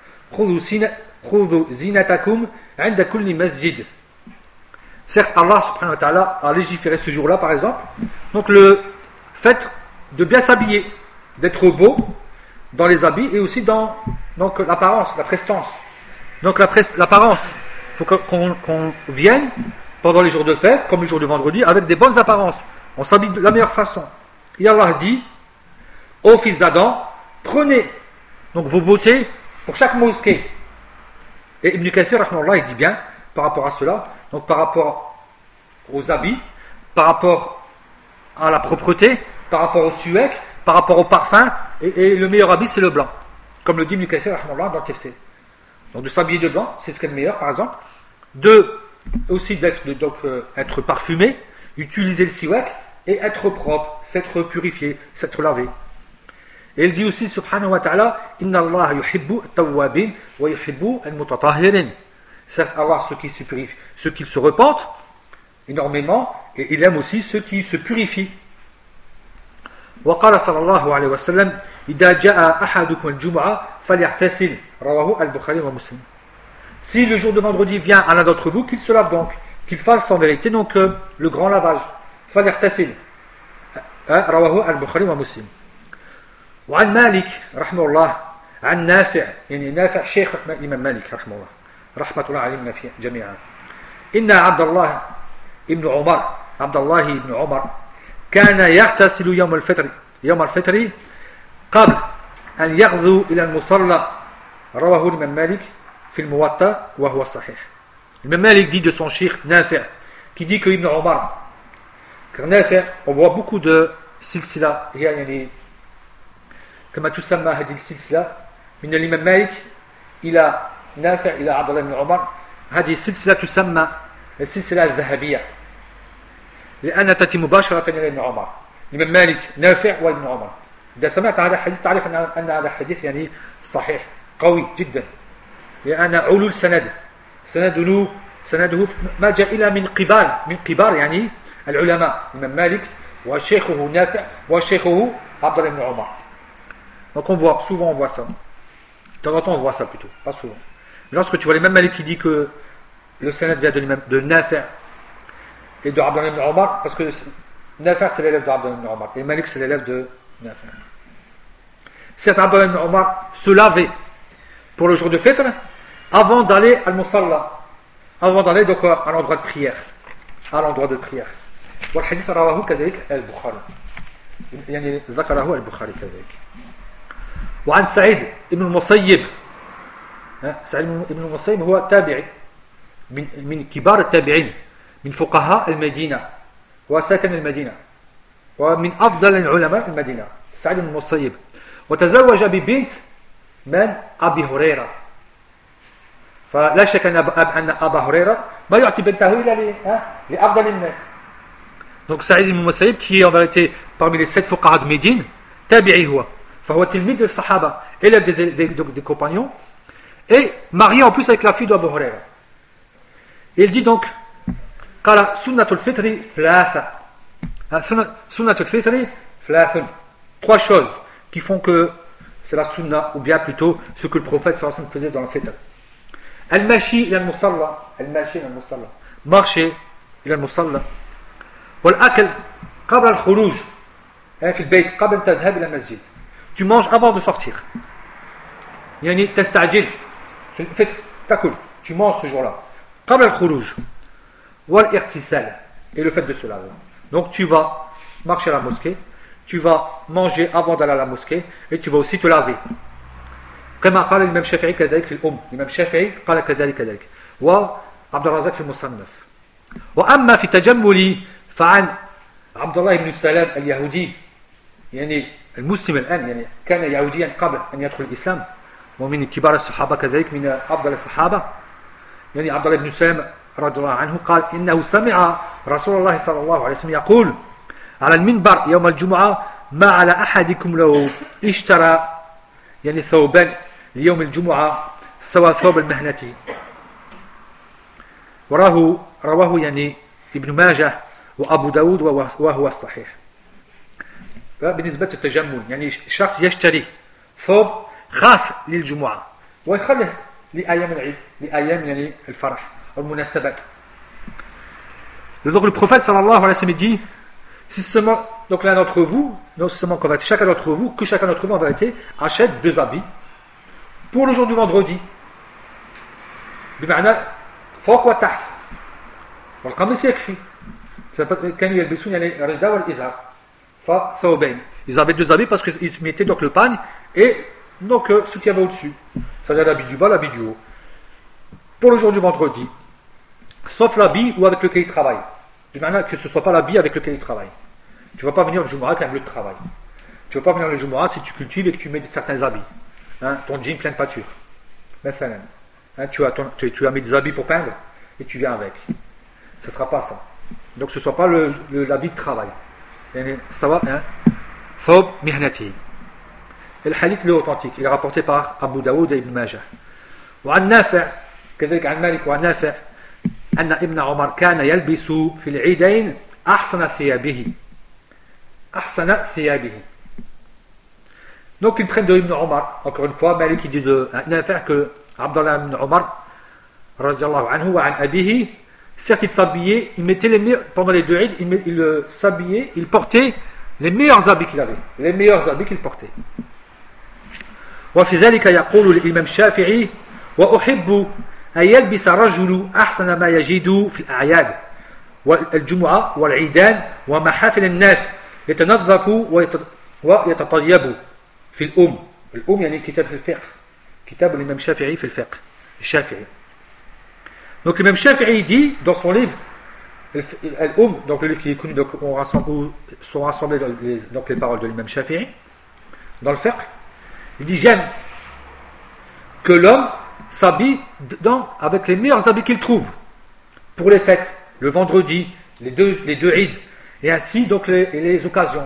خذوا زينتكم عند كل مسجد. Certes, Allah subhanahu wa ta'ala a légiféré ce jour-là, par exemple. Donc, le fait de bien s'habiller, d'être beau dans les habits et aussi dans donc, l'apparence, la prestance. Donc, l'apparence, il faut qu'on vienne pendant les jours de fête, comme le jour de vendredi, avec des bonnes apparences. On s'habille de la meilleure façon. Et Allah dit ô fils d'Adam, prenez donc vos beautés pour chaque mosquée. Et Ibn Kathir, rahmahullah, il dit bien par rapport à cela, donc par rapport aux habits, par rapport à la propreté, par rapport au suec, par rapport au parfum, et le meilleur habit c'est le blanc, comme le dit Ibn Kathir rahimahullah dans le tafsir. Donc de s'habiller de blanc, c'est ce qui est le meilleur par exemple. Aussi être parfumé, utiliser le siwak et être propre, s'être purifié, s'être lavé. Et il dit aussi subhanahu wa ta'ala inna Allah yuhibbu at-tawwabin wa yuhibbu al-mutatahhirin. Certes, Allah, ceux qui se repentent énormément, et il aime aussi ceux qui se purifient. وقال صلى الله عليه وسلم إذا جاء أحدكم الجمعة فليغتسل رواه البخاري ومسلم. Si le jour de vendredi vient à l'un d'entre vous, qu'il se lave donc, qu'il fasse en vérité donc le grand lavage. فليغتسل رواه البخاري ومسلم. وعن مالك رحمه الله عن نافع يعني نافع شيخ الإمام مالك رحمه الله رحمة الله علينا جميعا إن عبد الله بن عمر كان يغتسل يوم الفطر قبل أن يغدو إلى المصلى رواه الإمام مالك في الموطأ وهو الصحيح. L'imam Malik dit de son cheikh Nafi' qui dit que Ibn Omar, car Nafi' on voit beaucoup de silsila يعني كما تسمى هذه السلسلة من الإمام مالك إلى نافع إلى عبد الله بن عمر. هذه السلسلة تسمى السلسلة الذهبية لأنها تأتي مباشرة إلى ابن عمر. الإمام مالك نافع وابن عمر. إذا سمعت هذا الحديث تعرف أن هذا الحديث يعني صحيح قوي جدا لأن علو سنده ما جاء إلى من قبار يعني العلماء الإمام مالك وشيخه نافع وشيخه عبد الله بن عمر. Donc souvent on voit ça. De temps en temps on voit ça plutôt, pas souvent. Mais lorsque tu vois l'imam Malik qui dit que le sanad vient de Nafi' et de Abdullah ibn Omar, parce que Nafi' c'est l'élève d'Abdullah ibn Omar et Malik c'est l'élève de Nafi'. Certes, Abdullah ibn Omar se lavait pour le jour de fête avant d'aller à al-Musalla, avant d'aller donc à l'endroit de prière. والحديث رواه كذلك البخاري يعني ذكره البخاري كذلك. وعن سعيد بن المسيب هو تابعي من كبار التابعين من فقهاء المدينة وساكن المدينة ومن أفضل العلماء المدينة سعيد بن المسيب وتزوج ببنت من أبي هريرة. فلا شك أن أبا هريرة ما يعطي بنته إلا لأفضل الناس. Donc Saïd ibn Musayyib qui est en vérité parmi les 7 fuqaha de Médine, tabi'i huwa. فهو تلميذ الصحابة, élève des compagnons, et marié en plus avec la fille d'Abu Huraira. Il dit donc قال سنة الفطر ثلاثة. سنة الفطر ثلاث. 3 choses qui font que c'est la sunna, ou bien plutôt ce que le prophète sallallahu alayhi wa sallam faisait dans le fitr. المشي إلى المصلى, marcher إلى المصلى. والأكل قبل الخروج في البيت قبل أن تذهب إلى المسجد. Tu manges avant de sortir. يعني تستعجل في الفطر تأكل, tu manges ce jour-là. قبل الخروج. والاغتسال, et le fait de se laver. Donc tu vas marcher à la mosquée, tu vas manger avant d'aller à la mosquée, et tu vas aussi te laver. كما قال الإمام الشافعي كذلك في الأم. الإمام الشافعي قال كذلك وعبد الرزاق في المصنف. وأما في تجمل فعن عبد الله بن سلام اليهودي يعني المسلم الآن يعني كان يهوديا قبل أن يدخل الإسلام ومن كبار الصحابة كذلك من أفضل الصحابة يعني عبد الله بن سلام رضي الله عنه قال إنه سمع رسول الله صلى الله عليه وسلم يقول على المنبر يوم الجمعة ما على أحدكم لو اشترى يعني ثوبان ليوم الجمعة سوى ثوب المهنة. رواه يعني ابن ماجه وأبو داود وهو الصحيح. بالنسبة للتجمل يعني الشخص يشتري ثوب خاص للجمعة ويخليه لأيام العيد لأيام يعني الفرح والمناسبات. Donc le prophète sallallahu alayhi wa sallam dit si seulement donc l'un d'entre vous, non seulement qu'en vérité, chacun d'entre vous en vérité achète 2 habits pour le jour du vendredi. بمعنى فوق وتحت والقميص يكفي. كانوا يلبسون يعني الرداء والإزار فثوبين. Ils avaient 2 habits parce qu'ils mettaient donc le pagne et donc ce qu'il y avait au-dessus. C'est-à-dire l'habit du bas, l'habit du haut. Pour le jour du vendredi. Sauf l'habit ou avec lequel il travaille. Du manière que ce ne soit pas l'habit avec lequel il travaille. Tu ne vas pas venir le Jumu'ah avec un lieu de travail. Tu ne vas pas venir le Jumu'ah si tu cultives et que tu mets certains habits. Hein, ton jean plein de pâture. Hein, tu as mis des habits pour peindre et tu viens avec. Ce ne sera pas ça. Donc ce ne soit pas l'habit de travail. Ça va, hein? Thawb mihnati. Et le hadith est authentique. Il est rapporté par Abu Daoud et Ibn Majah. وعن نافع كذلك عن مالك وعن نافع أن ابن عمر كان يلبس في العيدين أحسن ثيابه. Donc ils prennent de Ibn Omar, encore une fois, Malik qui dit de Nafi' que Abdallah ibn Omar, radiallahu anhu, wa an abihi, certes il s'habillait, il mettait les meilleurs, pendant les 2 Eid, il s'habillait, il portait les meilleurs habits qu'il avait, les meilleurs habits qu'il portait. وفي ذلك يقول الإمام الشافعي وأحب أن يلبس رجل أحسن ما يجد في الأعياد والجمعة والعيدان ومحافل الناس يتنظف ويتطيب في الأم يعني كتاب في الفقه كتاب الإمام الشافعي في الفقه الشافعي. Donc l'imam Shafi'i dit dans son livre donc le livre qui est connu donc où sont rassemblées donc les paroles de l'imam Shafi'i dans le fiqh, il dit j'aime que l'homme s'habille avec les meilleurs habits qu'il trouve pour les fêtes, le vendredi, les deux Eid, et ainsi donc les occasions,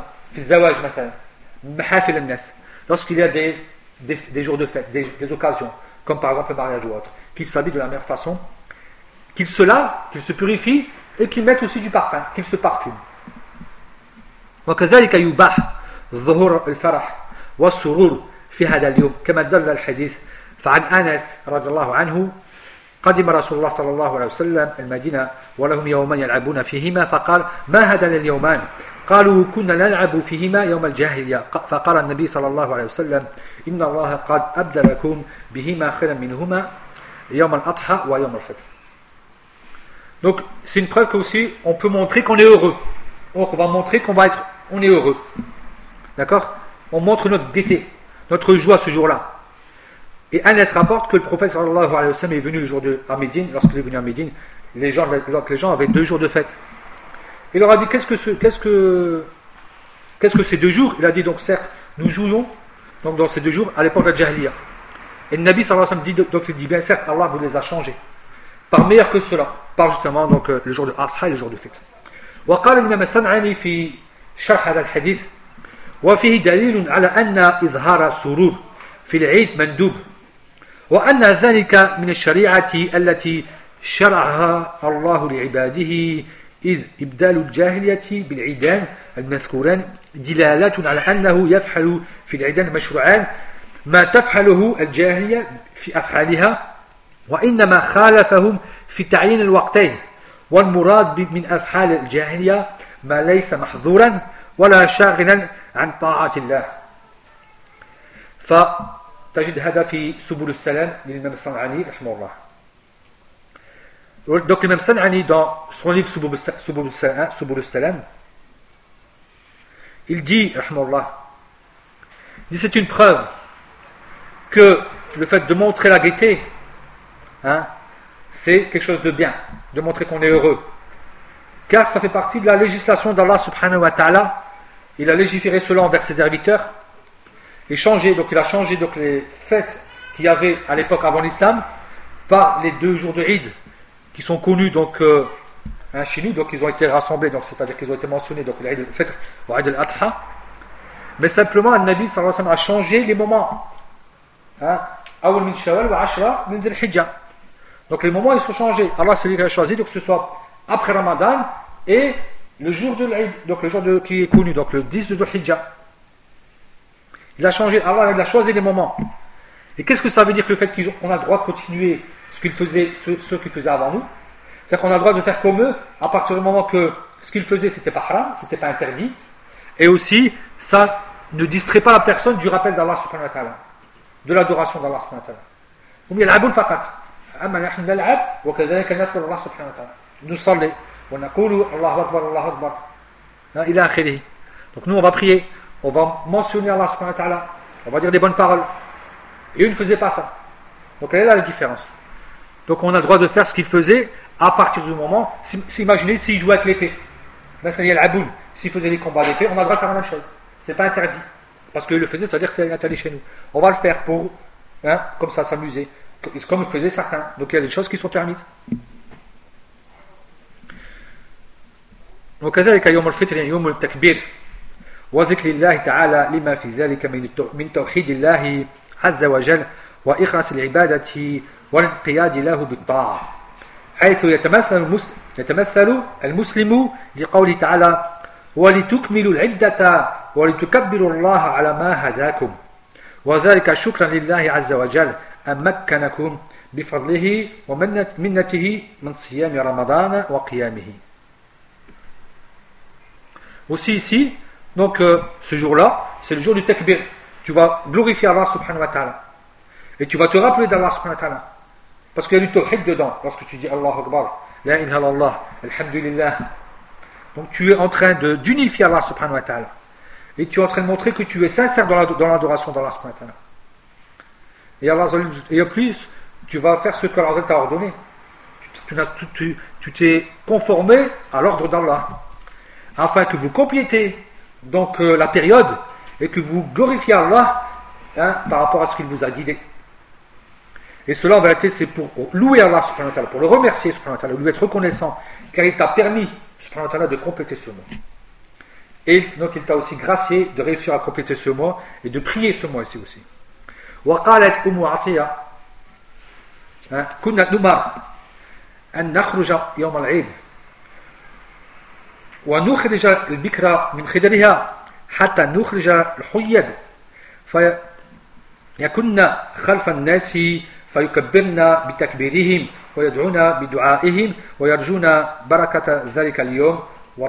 lorsqu'il y a des jours de fête, des occasions, comme par exemple le mariage ou autre, qu'il s'habille de la meilleure façon, qu'il se lave, qu'il se purifie et qu'il mette aussi du parfum, qu'il se parfume. وكذلك يباح ظهور الفرح والسرور في هذا اليوم كما دل الحديث فعن أنس رضي الله عنه قدم رسول الله صلى الله عليه وسلم المدينة ولهم يومان يلعبون فيهما فقال ما هذان اليومان قالوا كنا نلعب فيهما يوم الجاهلية فقال النبي صلى الله عليه وسلم إن الله قد أبدلكم بهما خيرا منهما يوم الأضحى ويوم الفطر. Donc c'est une preuve qu'aussi on peut montrer qu'on est heureux. Donc on va montrer on est heureux. D'accord? On montre notre gaieté, notre joie ce jour-là. Et Anas rapporte que le prophète sallallahu alayhi wa sallam est venu le jour à Médine. Lorsqu'il est venu à Médine, les gens avaient 2 jours de fête. Il leur a dit qu'est-ce que ces 2 jours? Il a dit donc certes nous jouions donc dans ces 2 jours à l'époque de la Jahiliya. Et le Nabi sallallahu alayhi wa sallam dit donc il dit bien certes Allah vous les a changés par meilleur que cela, par justement donc le jour de Adha et le jour de fête. وقال الإمام الصنعاني في شرح هذا الحديث وفيه دليل على أن إظهار السرور في العيد مندوب وأن ذلك من الشريعة التي شرعها الله لعباده إذ إبدال الجاهلية بالعيدان المذكوران دلالة على أنه يفعل في العيدان المشروعان ما تفعله الجاهلية في أفعالها وإنما خالفهم في تعيين الوقتين والمراد من أفعال الجاهلية ما ليس محظورا ولا شاغلا عن طاعة الله. فتجد هذا في سبل السلام للإمام الصنعاني رحمه الله. Donc l'imam San'ani dans son livre Subul Salam, il dit rahmallah, c'est une preuve que le fait de montrer la gaieté, c'est quelque chose de bien, de montrer qu'on est heureux, car ça fait partie de la législation d'Allah subhanahu wa ta'ala. Il a légiféré cela envers ses serviteurs et donc il a changé donc les fêtes qu'il y avait à l'époque avant l'islam par les 2 jours de Eid qui sont connus donc chez nous, donc ils ont été rassemblés, donc c'est-à-dire qu'ils ont été mentionnés, donc l'Eid al-Fitr ou l'Eid al-Adha, mais simplement le Nabi sallallahu alayhi wa sallam a changé les moments. Awal min Shawwal wa Ashra min Dhul Hijjah. Donc les moments ils sont changés. Allah c'est lui qui a choisi donc que ce soit après Ramadan et le jour de l'Eid, donc le jour qui est connu, donc le 10 de Dhul Hijjah. Il a changé, Allah il a choisi les moments. Et qu'est-ce que ça veut dire que le fait qu'on a le droit de continuer ce qu'ils faisaient, ceux qui faisaient avant nous? C'est-à-dire qu'on a le droit de faire comme eux à partir du moment que ce qu'ils faisaient c'était pas haram, c'était pas interdit. Et aussi, ça ne distrait pas la personne du rappel d'Allah subhanahu wa ta'ala, de l'adoration d'Allah subhanahu wa ta'ala. Hum yal'aboun faqat. Amma nahnu nal'ab wa kadhalika nas'alu Allah subhanahu wa ta'ala. Nous salli wa naqulu Allahu akbar, Allahu akbar. Ila akhirih. Donc nous on va prier, on va mentionner Allah subhanahu wa ta'ala, on va dire des bonnes paroles. Et eux ne faisaient pas ça. Donc elle est là la différence. Donc on a le droit de faire ce qu'ils faisaient à partir du moment, imaginez s'ils jouaient avec l'épée. Ben ça y est l'Aboun. S'ils faisaient les combats d'épée, on a le droit de faire la même chose. C'est pas interdit. Parce qu'ils le faisaient, c'est-à-dire que c'est interdit chez nous. On va le faire pour, comme ça, s'amuser. Comme le faisaient certains. Donc il y a des choses qui sont permises. وكذلك يوم الفطر يوم التكبير وذكر الله تعالى لما في ذلك من توحيد الله عز وجل وإخلاص العبادة والانقياد له بالطاعة حيث يتمثل المسلم لقوله تعالى ولتكملوا العدة ولتكبروا الله على ما هداكم وذلك شكرا لله عز وجل أن مكنكم بفضله ومنته من صيام رمضان وقيامه. Aussi ici, donc ce jour-là, c'est le jour du takbir. Tu vas glorifier Allah subhanahu wa ta'ala. Et tu vas te rappeler d'Allah subhanahu wa ta'ala. Parce qu'il y a du tawhid dedans. Lorsque tu dis Allahu Akbar, La ilaha illallah, Alhamdulillah. Donc tu es en train d'unifier Allah subhanahu wa ta'ala. Et tu es en train de montrer que tu es sincère dans l'adoration d'Allah subhanahu wa ta'ala. Et en plus, tu vas faire ce que Allah t'a ordonné. Tu t'es conformé à l'ordre d'Allah. Afin que vous complétez donc la période et que vous glorifiez Allah par rapport à ce qu'il vous a guidé. Et cela en vérité c'est pour louer Allah subhanahu wa ta'ala, pour le remercier subhanahu wa ta'ala, lui être reconnaissant car il t'a permis subhanahu wa ta'ala de compléter ce mois. Et donc il t'a aussi gracié de réussir à compléter ce mois et de prier ce mois ici aussi. وقالت أم عطية كنا نمر أن نخرج يوم العيد ونخرج البكرة من خدرها حتى نخرج الحيض فيكن خلف الناس فيكبرن بتكبيرهم ويدعون بدعائهم ويرجون بركة ذلك اليوم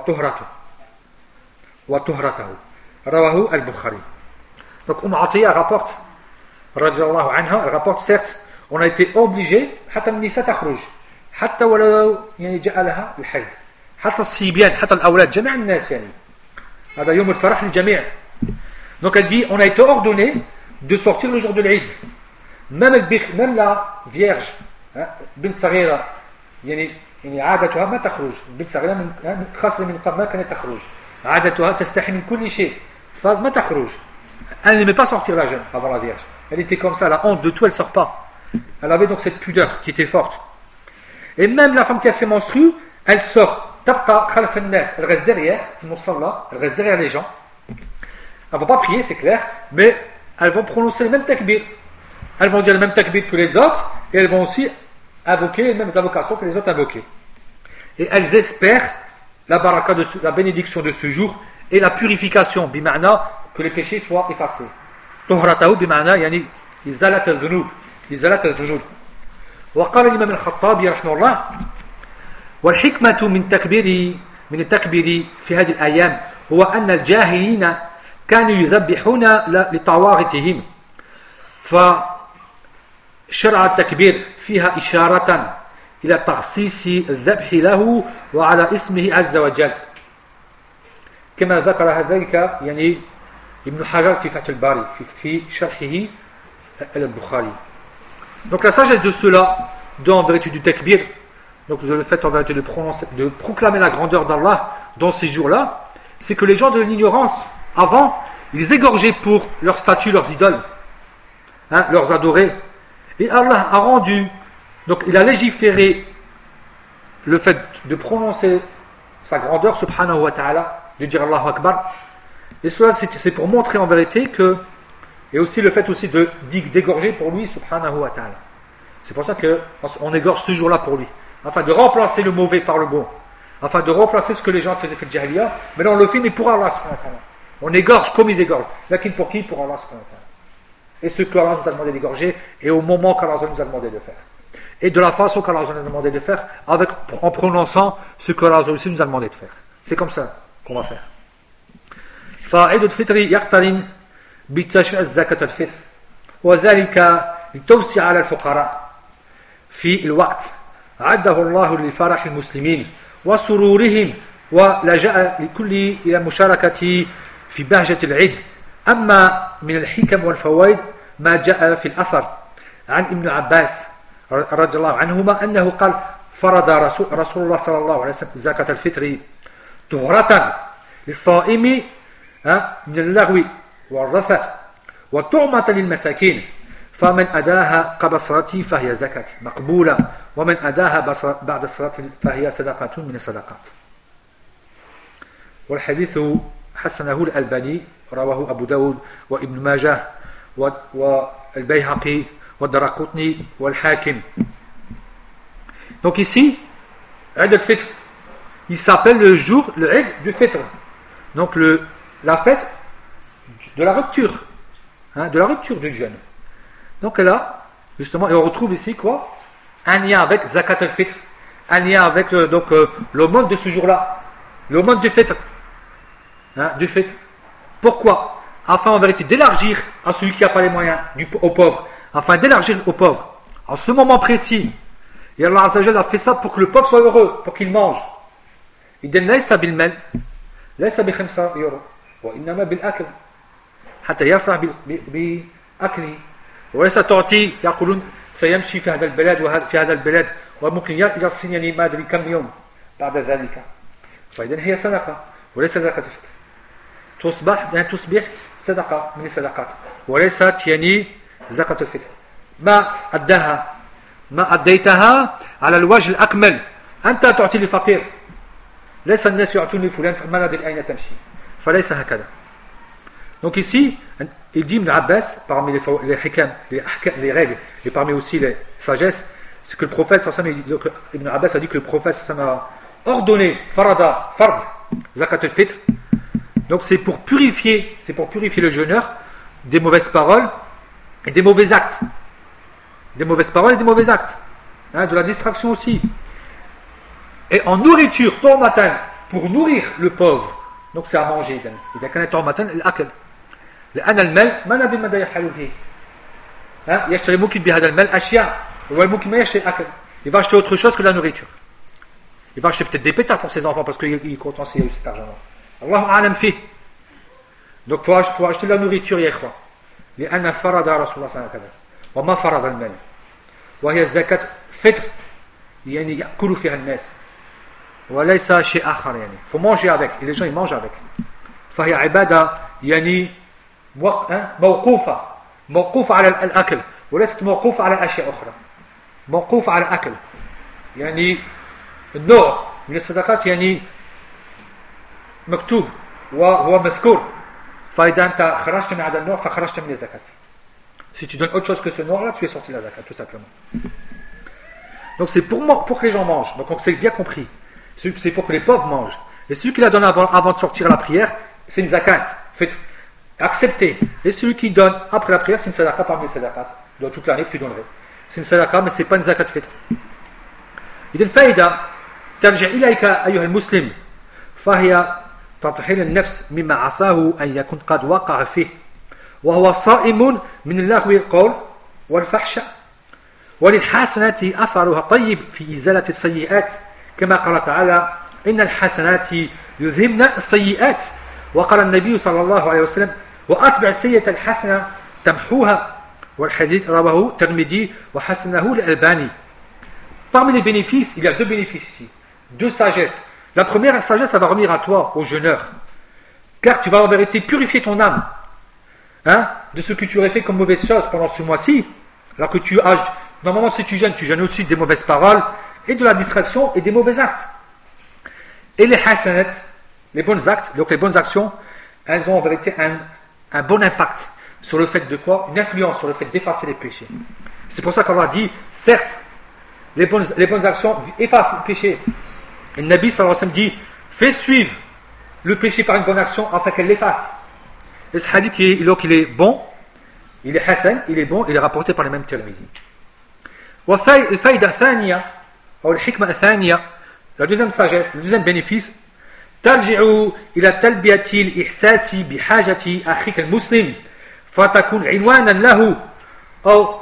وطهرته رواه البخاري. Donc Atiyya rapporte radiallahu anha, elle rapporte certes on a été obligé حتى النساء تخرج حتى ولو يعني جاء لها الحيض حتى الصبيان حتى الأولاد جميع الناس يعني هذا يوم الفرح للجميع. Donc elle dit on a été ordonné de sortir le jour de l'Eid, même la vierge بنت صغيرة يعني عادتها ما تخرج بنت صغيرة من خاصة من قبل ما كانت تخرج عادتها تستحي من كل شيء فما تخرج. Elle n'aimait pas sortir la jeune avant la vierge, elle était comme ça, la honte de tout, elle sort pas. Elle avait donc cette pudeur qui était forte. Et même la femme qui a ses menstrues, elle sort tabqa khalf an-nas, elle reste derrière, elle reste derrière les gens. Elles vont pas prier, c'est clair, mais elles vont prononcer les mêmes takbir. Elles vont dire les mêmes takbir que les autres, et elles vont aussi invoquer les mêmes invocations que les autres invoquaient. Et elles espèrent la baraka la bénédiction de ce jour et la purification, bima'na, que les péchés soient effacés. Tuhratahu bima'na, yani izalat al-dhunub. izalat al-dhunub. وقال الإمام الخطابي رحمه الله والحكمة من التكبير في هذه الأيام هو أن الجاهلين كانوا يذبحون لطواغتهم فشرع التكبير فيها إشارة إلى تخصيص الذبح له وعلى اسمه عز وجل كما ذكر ذلك يعني ابن حجر في فتح الباري في شرحه البخاري. Donc la sagesse de cela, en vérité du takbir, donc le fait en vérité de proclamer la grandeur d'Allah dans ces jours-là, c'est que les gens de l'ignorance, avant, ils égorgeaient pour leurs statues, leurs idoles, leurs adorés. Et Allah a rendu, donc il a légiféré le fait de prononcer sa grandeur, subhanahu wa ta'ala, de dire Allahu Akbar. Et cela, c'est pour montrer en vérité que, et aussi le fait aussi d'égorger pour lui, subhanahu wa ta'ala. C'est pour ça qu'on égorge ce jour-là pour lui, afin de remplacer le mauvais par le bon, afin de remplacer ce que les gens faisaient fait le jahiliya. Mais là on le fait, mais pour Allah subhanahu wa ta'ala. On égorge comme ils égorgent. Lakin pour qui? Pour Allah subhanahu wa ta'ala. Et ce qu'Allah nous a demandé d'égorger, et au moment qu'Allah nous a demandé de faire. Et de la façon qu'Allah nous a demandé de faire, en prononçant ce qu'Allah aussi nous a demandé de faire. C'est comme ça qu'on va faire. فعيد الفطر يقترن بتشريع زكاة الفطر وذلك لتوسع على الفقراء في الوقت عده الله لفرح المسلمين وسرورهم ولجأ لكل إلى المشاركة في بهجة العيد. أما من الحكم والفوائد ما جاء في الأثر عن ابن عباس رضي الله عنهما أنه قال فرض رسول الله صلى الله عليه وسلم زكاة الفطر طهرة للصائم من اللغو والرفث وطعمة للمساكين فمن أداها قبل الصلاة فهي زكاة مقبولة ومن أداها بعد الصلاة فهي صدقة من الصدقات. والحديث حسنه الألباني رواه أبو داود وابن ماجه والبيهقي والدرقطني والحاكم. Donc ici, Eid al-Fitr, il s'appelle le Eid du Fitr. Donc la fête de la rupture, de la rupture du jeûne. Donc là, justement, et on retrouve ici quoi? Un lien avec Zakat al-Fitr, un lien avec l'aumône de ce jour-là, l'aumône du Fitr. Du Fitr. Pourquoi? Afin en vérité d'élargir à celui qui n'a pas les moyens, aux pauvres, afin d'élargir aux pauvres. En ce moment précis, et Allah Azza wa Jalla a fait ça pour que le pauvre soit heureux, pour qu'il mange. Il dit laysa bil mal, laysa bi 5 euros, wa innama bil akl, hatta yafrah bi akli. وليس تعطي يقولون سيمشي في هذا البلد وفي هذا البلد وممكن يصل يعني ما ادري كم يوم بعد ذلك. فاذا هي صدقه وليس زكاه الفطر. تصبح صدقه من الصدقات وليست يعني زكاه الفطر. ما أديتها على الوجه الأكمل. أنت تعطي للفقير، ليس الناس يعطون لفلان ما ندري أين تمشي، فليس هكذا. Donc ici, il dit Ibn Abbas, parmi les hikam, les règles, et parmi aussi les sagesses, c'est que le prophète, Ibn Abbas a dit que le prophète a ordonné fard, zakat al-fitr. Donc c'est pour purifier le jeûneur des mauvaises paroles et des mauvais actes. Des mauvaises paroles et des mauvais actes. De la distraction aussi. Et en nourriture, tôt matin, pour nourrir le pauvre. Donc c'est à manger. إذا كان tôt matin الأكل. لأن المال ما ندري ماذا يفعل فيه. يشتري ممكن بهذا المال أشياء. وممكن ما يشتري أكل. Il va acheter autre chose que la nourriture. Il va acheter peut-être des pétards pour ses enfants parce qu'il est content s'il a eu cet argent-là. Allahu a'lam fi. Donc il faut acheter de la nourriture, ya ikhwa. لأن فرض رسول الله صلى الله عليه وسلم وما فرض المال وهي الزكاة فطر يعني يأكل فيها الناس وليس شيء آخر. يعني faut manger avec et les gens ils mangent avec. فهي عبادة يعني موقوفة على الأكل وليست موقوفة على أشياء أخرى. موقوفة على الأكل يعني النوع من الصدقات يعني مكتوب وهو مذكور. فإذا أنت خرجت من هذا النوع فخرجت من الزكاة. Si tu donnes autre chose que ce noir-là, tu es sorti de la zakat, tout simplement. Donc c'est pour que les gens mangent. Donc c'est bien compris. C'est pour que les pauvres mangent. Et celui qui la donne avant de sortir à la prière, c'est une zakat. Fait accepter. Et celui qui donne après la prière, c'est une sadaqa parmi les sadaqat. Donc toute l'année que tu donnerais. C'est une sadaqa, mais c'est pas une zakat fitr. إذا الفائدة ترجع إليك أيها المسلم فهي تطهير النفس مما عصاه أن يكون قد وقع فيه وهو صائم من اللغو القول والفحش وللحسنات أثرها طيب في إزالة السيئات كما قال تعالى إن الحسنات يذهبن السيئات وقال النبي صلى الله عليه وسلم وأتبع السيئة الحسنة تمحوها والحديث رواه الترمذي وحسنه الألباني. Parmi les bénéfices, il y a deux bénéfices ici, deux sagesses. La première sagesse, ça va revenir à toi, au jeûneur, car tu vas en vérité purifier ton âme de ce que tu aurais fait comme mauvaise chose pendant ce mois-ci, alors que tu as, normalement si tu jeûnes aussi des mauvaises paroles, et de la distraction et des mauvais actes. Et les hasanat, les bons actes, donc les bonnes actions, elles ont en vérité un bon impact. sur le fait de quoi? Une influence sur le fait d'effacer les péchés. C'est pour ça qu'Allah dit, certes, les bonnes actions effacent le péché. Et le Nabi sallallahu alayhi wa sallam dit, fais suivre le péché par une bonne action afin qu'elle l'efface. Et ce hadith, il est bon, il est hasan, il est bon, il est rapporté par les mêmes Tirmidhi. الفائدة الثانية أو الحكمة الثانية, la deuxième sagesse, le deuxième bénéfice, ترجع إلى تلبية الإحساس بحاجة أخيك المسلم فتكون عنوانا له أو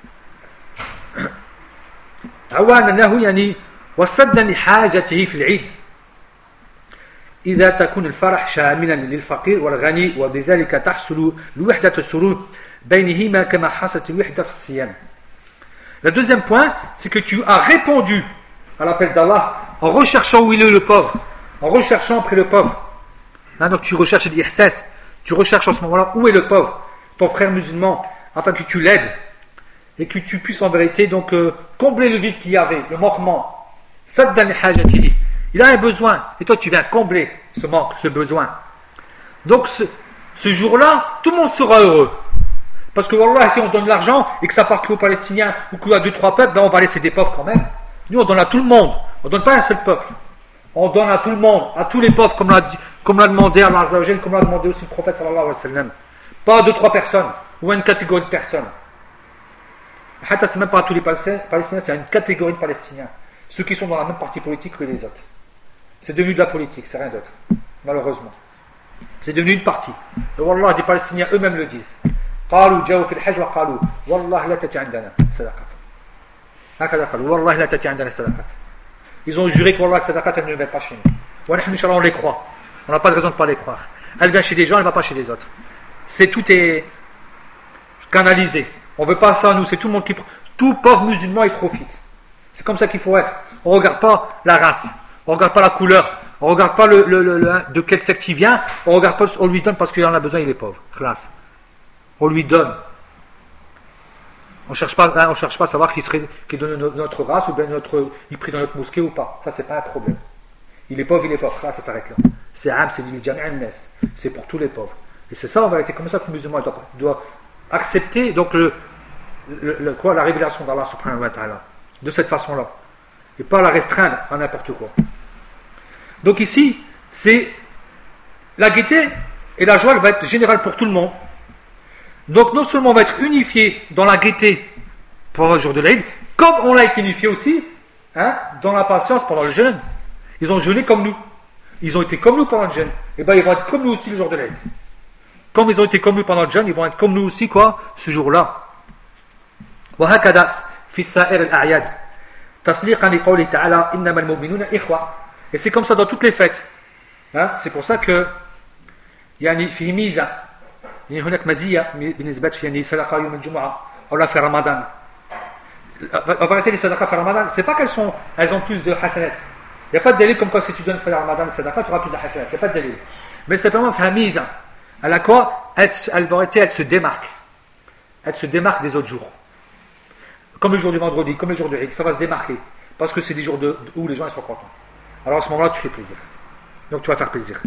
عوانا له يعني وسدا لحاجته في العيد إذا تكون الفرح شاملا للفقير والغني وبذلك تحصل الوحدة السرور بينهما كما حصلت الوحدة في الصيام. Le deuxième point, c'est que tu as répondu à l'appel d'Allah en recherchant où il est le pauvre, en recherchant près le pauvre. Hein, donc tu recherches l'ihsas, tu recherches en ce moment-là où est le pauvre, ton frère musulman, afin que tu l'aides et que tu puisses en vérité donc combler le vide qu'il y avait, le manquement. Saddan li hajatihi. Il a un besoin et toi tu viens combler ce manque, ce besoin. Donc ce jour-là, tout le monde sera heureux. Parce que wallah, si on donne l'argent et que ça part qu'aux Palestiniens ou qu'à 2-3 peuples, ben on va laisser des pauvres quand même. Nous on donne à tout le monde, on ne donne pas à un seul peuple. On donne à tout le monde, à tous les pauvres, comme l'a demandé Allah Azza wa Jal, comme l'a demandé aussi le prophète sallallahu alayhi wa sallam. Pas à 2-3 personnes ou à une catégorie de personnes. Hatta, c'est même pas à tous les Palestiniens, c'est à une catégorie de Palestiniens. Ceux qui sont dans la même partie politique que les autres. C'est devenu de la politique, c'est rien d'autre. Malheureusement. C'est devenu une partie. Et wallah, des Palestiniens eux-mêmes le disent. قالوا جاءوا في الحج وقالوا والله لا تأتي عندنا صدقات هكذا قالوا والله لا تأتي عندنا صدقات. Ils ont juré que wallah la sadaqat elle ne vient pas chez nous. ونحن إن شاء الله on les croit. On n'a pas de raison de ne pas les croire. Elle vient chez des gens, elle ne va pas chez les autres. Tout est canalisé. On ne veut pas ça nous, c'est tout le monde qui tout pauvre musulman il profite. C'est comme ça qu'il faut être. On ne regarde pas la race, on ne regarde pas la couleur, on ne regarde pas de quel secte il vient, on regarde pas, on lui donne parce qu'il en a besoin, il est pauvre. Classe. On lui donne. On ne cherche pas à savoir qui donne notre race ou bien il prie dans notre mosquée ou pas. Ça, c'est pas un problème. Il est pauvre. Là, ça s'arrête là. C'est am, c'est pour tous les pauvres. Et c'est ça, en vérité, comme ça que le musulman doit accepter donc la révélation d'Allah subhanahu wa ta'ala. De cette façon-là. Et pas la restreindre à n'importe quoi. Donc ici, c'est la gaieté et la joie, elle va être générale pour tout le monde. Donc non seulement on va être unifié dans la gaieté pendant le jour de l'Aïd, comme on l'a été unifié aussi dans la patience pendant le jeûne. Ils ont jeûné comme nous. Ils ont été comme nous pendant le jeûne. Et bien ils vont être comme nous aussi le jour de l'Aïd. Comme ils ont été comme nous pendant le jeûne, ils vont être comme nous aussi ce jour-là. وهكذا في سائر الأعياد تصديقا لقوله تعالى إنما المؤمنون إخوة. Et c'est comme ça dans toutes les fêtes. C'est pour ça que يعني في ميزة هناك مزية بالنسبة يعني صدقة يوم الجمعة أو في رمضان. En vérité, les sadaqas في Ramadan, c'est pas elles ont plus de hasanat. Il n'y a pas de délai comme quoi si tu donnes في Ramadan les sadaqas, tu auras plus de hasanat. Il n'y a pas de délai. Mais simplement في ميزة à la quoi elle se démarque. Elle se démarque des autres jours. Comme le jour du vendredi, comme le jour du Eid, ça va se démarquer. Parce que c'est des jours où les gens ils sont contents. Alors à ce moment-là, tu fais plaisir. Donc tu vas faire plaisir.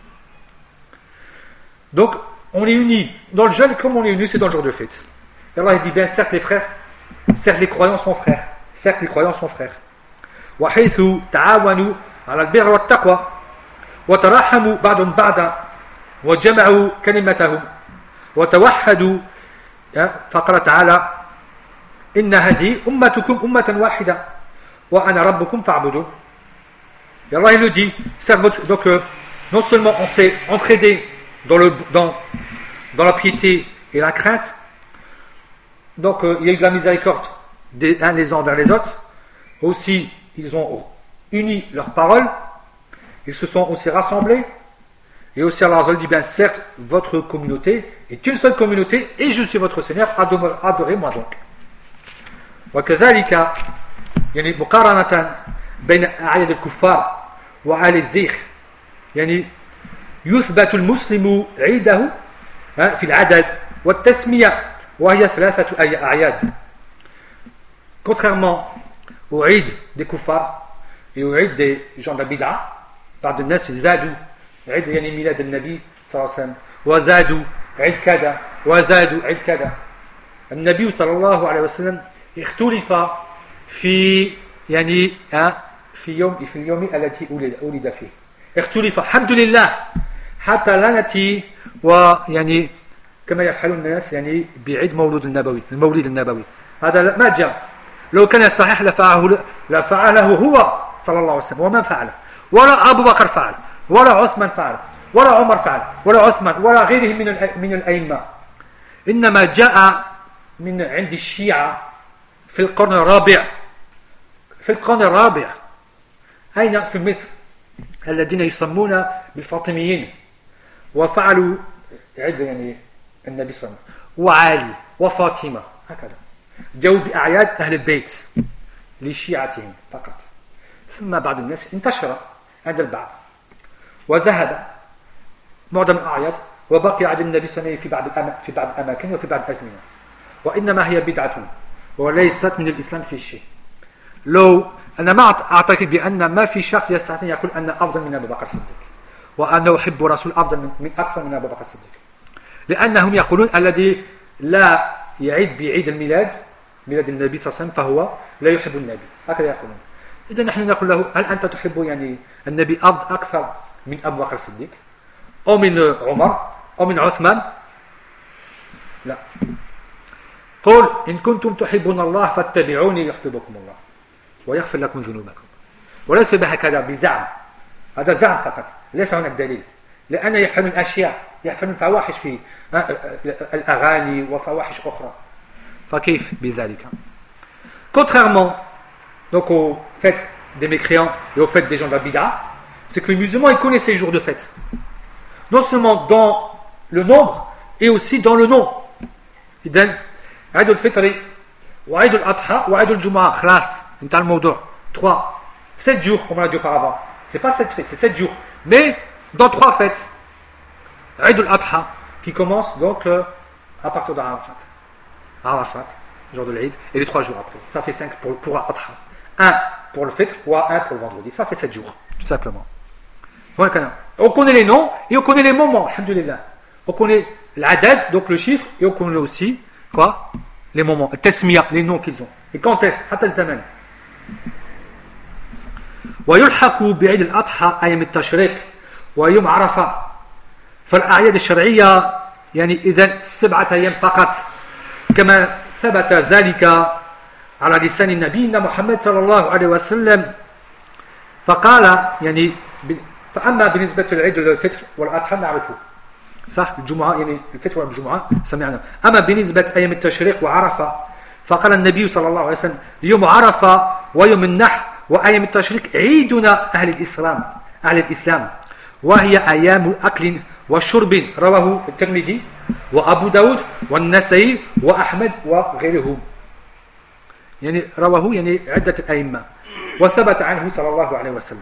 Donc, on est unis. Dans le jeûne, comme on est unis, c'est dans le jour de fête. Et Allah il dit bien, certes les croyants sont frères. Certes les croyants sont frères. وحيث تعاونوا على البر والتقوى وتراحموا بعضهم بعضا وجمعوا كلمتهم وتوحدوا فقال تعالى إن هذه أمتكم أمة واحدة وأنا ربكم فاعبدون. Et Allah il le dit, donc non seulement on s'est entraidé dans la piété et la crainte, donc il y a eu de la miséricorde les uns envers les autres, aussi ils ont uni leurs paroles, ils se sont aussi rassemblés, et aussi Allah dit bien certes votre communauté est une seule communauté et je suis votre Seigneur, adorez-moi donc. وكذلك يعني مقارنة بين أعياد الكفار وأعياد الزيغ يعني يثبت المسلم عيده في العدد والتسمية وهي 3 أعياد. Contrairement au Eid des kuffars et au Eid des gens de la bid'a, بعض الناس زادوا عيد يعني ميلاد النبي صلى الله عليه وسلم وزادوا عيد كذا وزادوا عيد كذا. النبي صلى الله عليه وسلم اختلف في يعني في اليوم الذي ولد فيه. اختلف الحمد لله حتى لا نأتي ويعني كما يفعل الناس يعني بعيد المولد النبوي. هذا ما جاء. لو كان صحيح لفعله هو صلى الله عليه وسلم ومن فعله، ولا أبو بكر فعل، ولا عثمان فعل، ولا عمر فعل، ولا عثمان، ولا غيرهم من الأئمة. إنما جاء من عند الشيعة في القرن الرابع. أين؟ في مصر، الذين يسمون بالفاطميين، وفعلوا عد يعني النبي صلى الله عليه وسلم وعلي وفاطمة هكذا، جاءوا بأعياد أهل البيت لشيعتهم فقط. ثم بعض الناس انتشر عند البعض وذهب معظم الأعياد، وبقي عند النبي صلى الله عليه وسلم في بعض الأماكن وفي بعض الأزمنة، وإنما هي بدعة وليست من الإسلام في شيء. لو أنا ما أعتقد بأن ما في شخص يستطيع أن يقول أن أفضل من أبو بكر الصديق، وأنه أحب رسول أفضل من أكثر من أبو بكر الصديق، لأنهم يقولون الذي لا يعيد بعيد ميلاد النبي صلى الله عليه وسلم فهو لا يحب النبي، هكذا يقولون. إذا نحن نقول له هل أنت تحب يعني النبي أكثر من أبو بكر الصديق أو من عمر أو من عثمان؟ لا. قل إن كنتم تحبون الله فاتبعوني يحببكم الله ويغفر لكم ذنوبكم. وليس بهكذا بزعم، هذا زعم فقط، ليس هناك دليل، لأن يفعلون أشياء، يفعلون فواحش في الأغاني وفواحش أخرى، فكيف بذلك؟ Contrairement donc aux fêtes des mécréants et aux fêtes des gens de la bid'a, c'est que les musulmans ils connaissent ces jours de fête, non seulement dans le nombre et aussi dans le nom. إذن عيد الفطر وعيد الأضحى وعيد الجمعة خلاص انتهى الموضوع. 7 jours comme on l'a dit auparavant. C'est pas 7 fêtes, c'est 7 jours. Mais dans 3 fêtes, عيد الأضحى qui commence donc à partir de Arafat, jour de l'Eid, et les 3 jours après. Ça fait 5 pour Adha. 1 pour le fitr ou 1 pour le vendredi. Ça fait 7 jours, tout simplement. On connaît les noms et on connaît les moments, alhamdoulilah. On connaît l'adad, donc le chiffre, et on connaît aussi quoi? Les moments, tasmiya, les noms qu'ils ont. Et quand est-ce? Hatta zaman. ويلحق بعيد الأضحى أيام التشريق ويوم عرفة. فالأعياد الشرعية يعني إذن 7 أيام فقط، كما ثبت ذلك على لسان نبينا محمد صلى الله عليه وسلم، فقال يعني فأما بالنسبة للعيد الفطر والأضحى نعرفه صح، الجمعة يعني الفطر والجمعة سمعنا. أما بالنسبة أيام التشريق وعرفة فقال النبي صلى الله عليه وسلم يوم عرفة ويوم النحر وأيام التشريق عيدنا أهل الإسلام وهي أيام أكل وشرب. رواه الترمذي وأبو داود والنسائي وأحمد وغيرهم، يعني رواه يعني عدة الأئمة، وثبت عنه صلى الله عليه وسلم.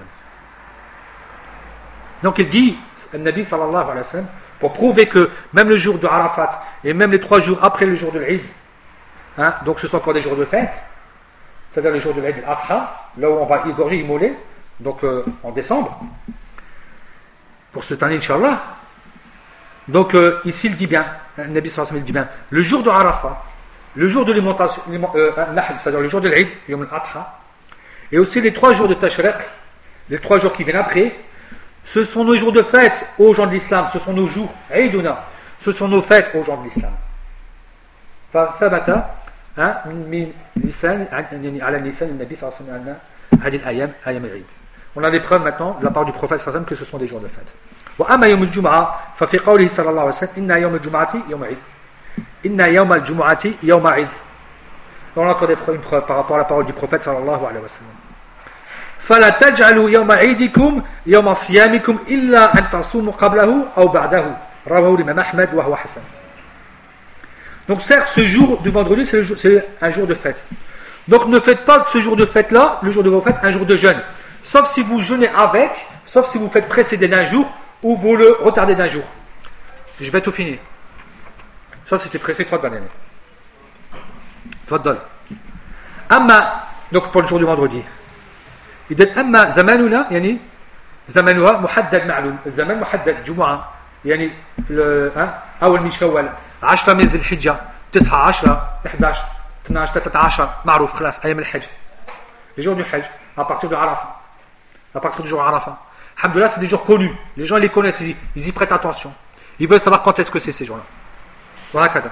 Donc il dit, le Nabi sallallahu alayhi wa sallam, pour prouver que même le jour de Arafat et même les 3 jours après le jour de l'Eid, hein, donc ce sont encore des jours de fête, c'est-à-dire le jour de l'Eid al-Adha, là où on va égorger, immoler, donc en décembre, pour cette année, Inch'Allah. Donc ici il dit bien, le Nabi sallallahu alayhi wa sallam il dit bien, le jour de Arafat, le jour de l'alimentation, c'est-à-dire le jour de l'Eid, Yom al-Adha, et aussi les 3 jours de Tashriq, les 3 jours qui viennent après, ce sont nos jours de fête aux gens de l'islam, ce sont nos jours, Eiduna, ce sont nos fêtes aux gens de l'islam. فثبت من لسان على لسان النبي صلى الله عليه وسلم هذه الأيام أيام العيد. On a des preuves maintenant de la part du prophète sallallahu alayhi wa sallam que ce sont des jours de fête. وأما يوم الجمعة ففي قوله صلى الله عليه وسلم إن يوم الجمعة يوم عيد. إن يوم الجمعة يوم عيد. On a encore une preuve par rapport à la parole du prophète sallallahu alayhi wa sallam. فلا تجعلوا يوم عيدكم يوم صيامكم إلا أن تصوموا قبله أو بعده. رواه الإمام أحمد وهو حسن. Donc certes, ce jour du vendredi, c'est un jour de fête. Donc ne faites pas de ce jour de fête-là, le jour de vos fêtes, un jour de jeûne. Sauf si vous jeûnez avec, sauf si vous faites précéder d'un jour ou vous le retardez d'un jour. Je vais tout finir. Sauf si tu es pressé, toi de l'année. تفضل. أما donc pour le jour du vendredi. إذا أما زماننا يعني زمانها محدد معلوم. الزمان محدد جمعة يعني أول من شوال 10 من ذي الحجة 9 10 11 12 13 معروف خلاص أيام الحج les jours du Hajj à partir de Arafat à partir du jour Arafat alhamdoulilah c'est des jours connus les gens les connaissent ils y prêtent attention ils veulent savoir quand est-ce que c'est ces jours-là وهكذا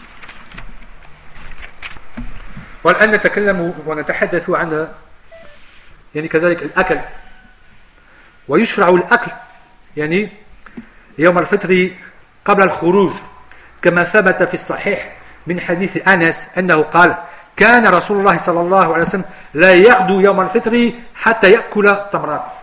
والآن نتكلم ونتحدث عن يعني كذلك الأكل ويشرع الأكل يعني يوم الفطر قبل الخروج كما ثبت في الصحيح من حديث أنس أنه قال كان رسول الله صلى الله عليه وسلم لا يغدو يوم الفطر حتى يأكل تمرات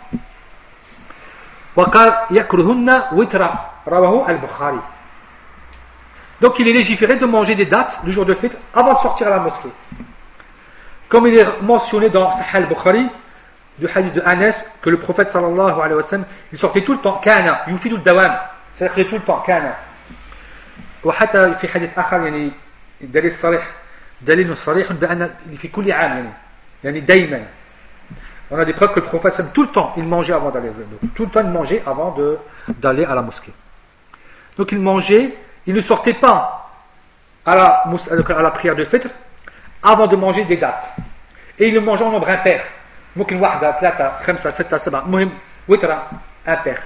وقال يأكلهن وترا رواه البخاري. Donc il est légiféré de manger des dates le jour de fête avant de sortir à la mosquée. Comme il est mentionné dans Sahih al-Bukhari du hadith de Anas que le prophète sallallahu alayhi wa sallam il sortait tout le temps kana yufidu al-dawam c'est-à-dire tout le temps kana وحتى في حديث آخر يعني دليل صريح دليل صريح بأن في كل عام يعني دايما on a des preuves que le prophète tout le temps il mangeait avant d'aller tout le temps il mangeait avant d'aller à la mosquée donc il mangeait il ne sortait pas à la prière de fête avant de manger des dates et il le mangeait en nombre impair ممكن واحدة ثلاثة خمسة ستة سبعة مهم وترة impair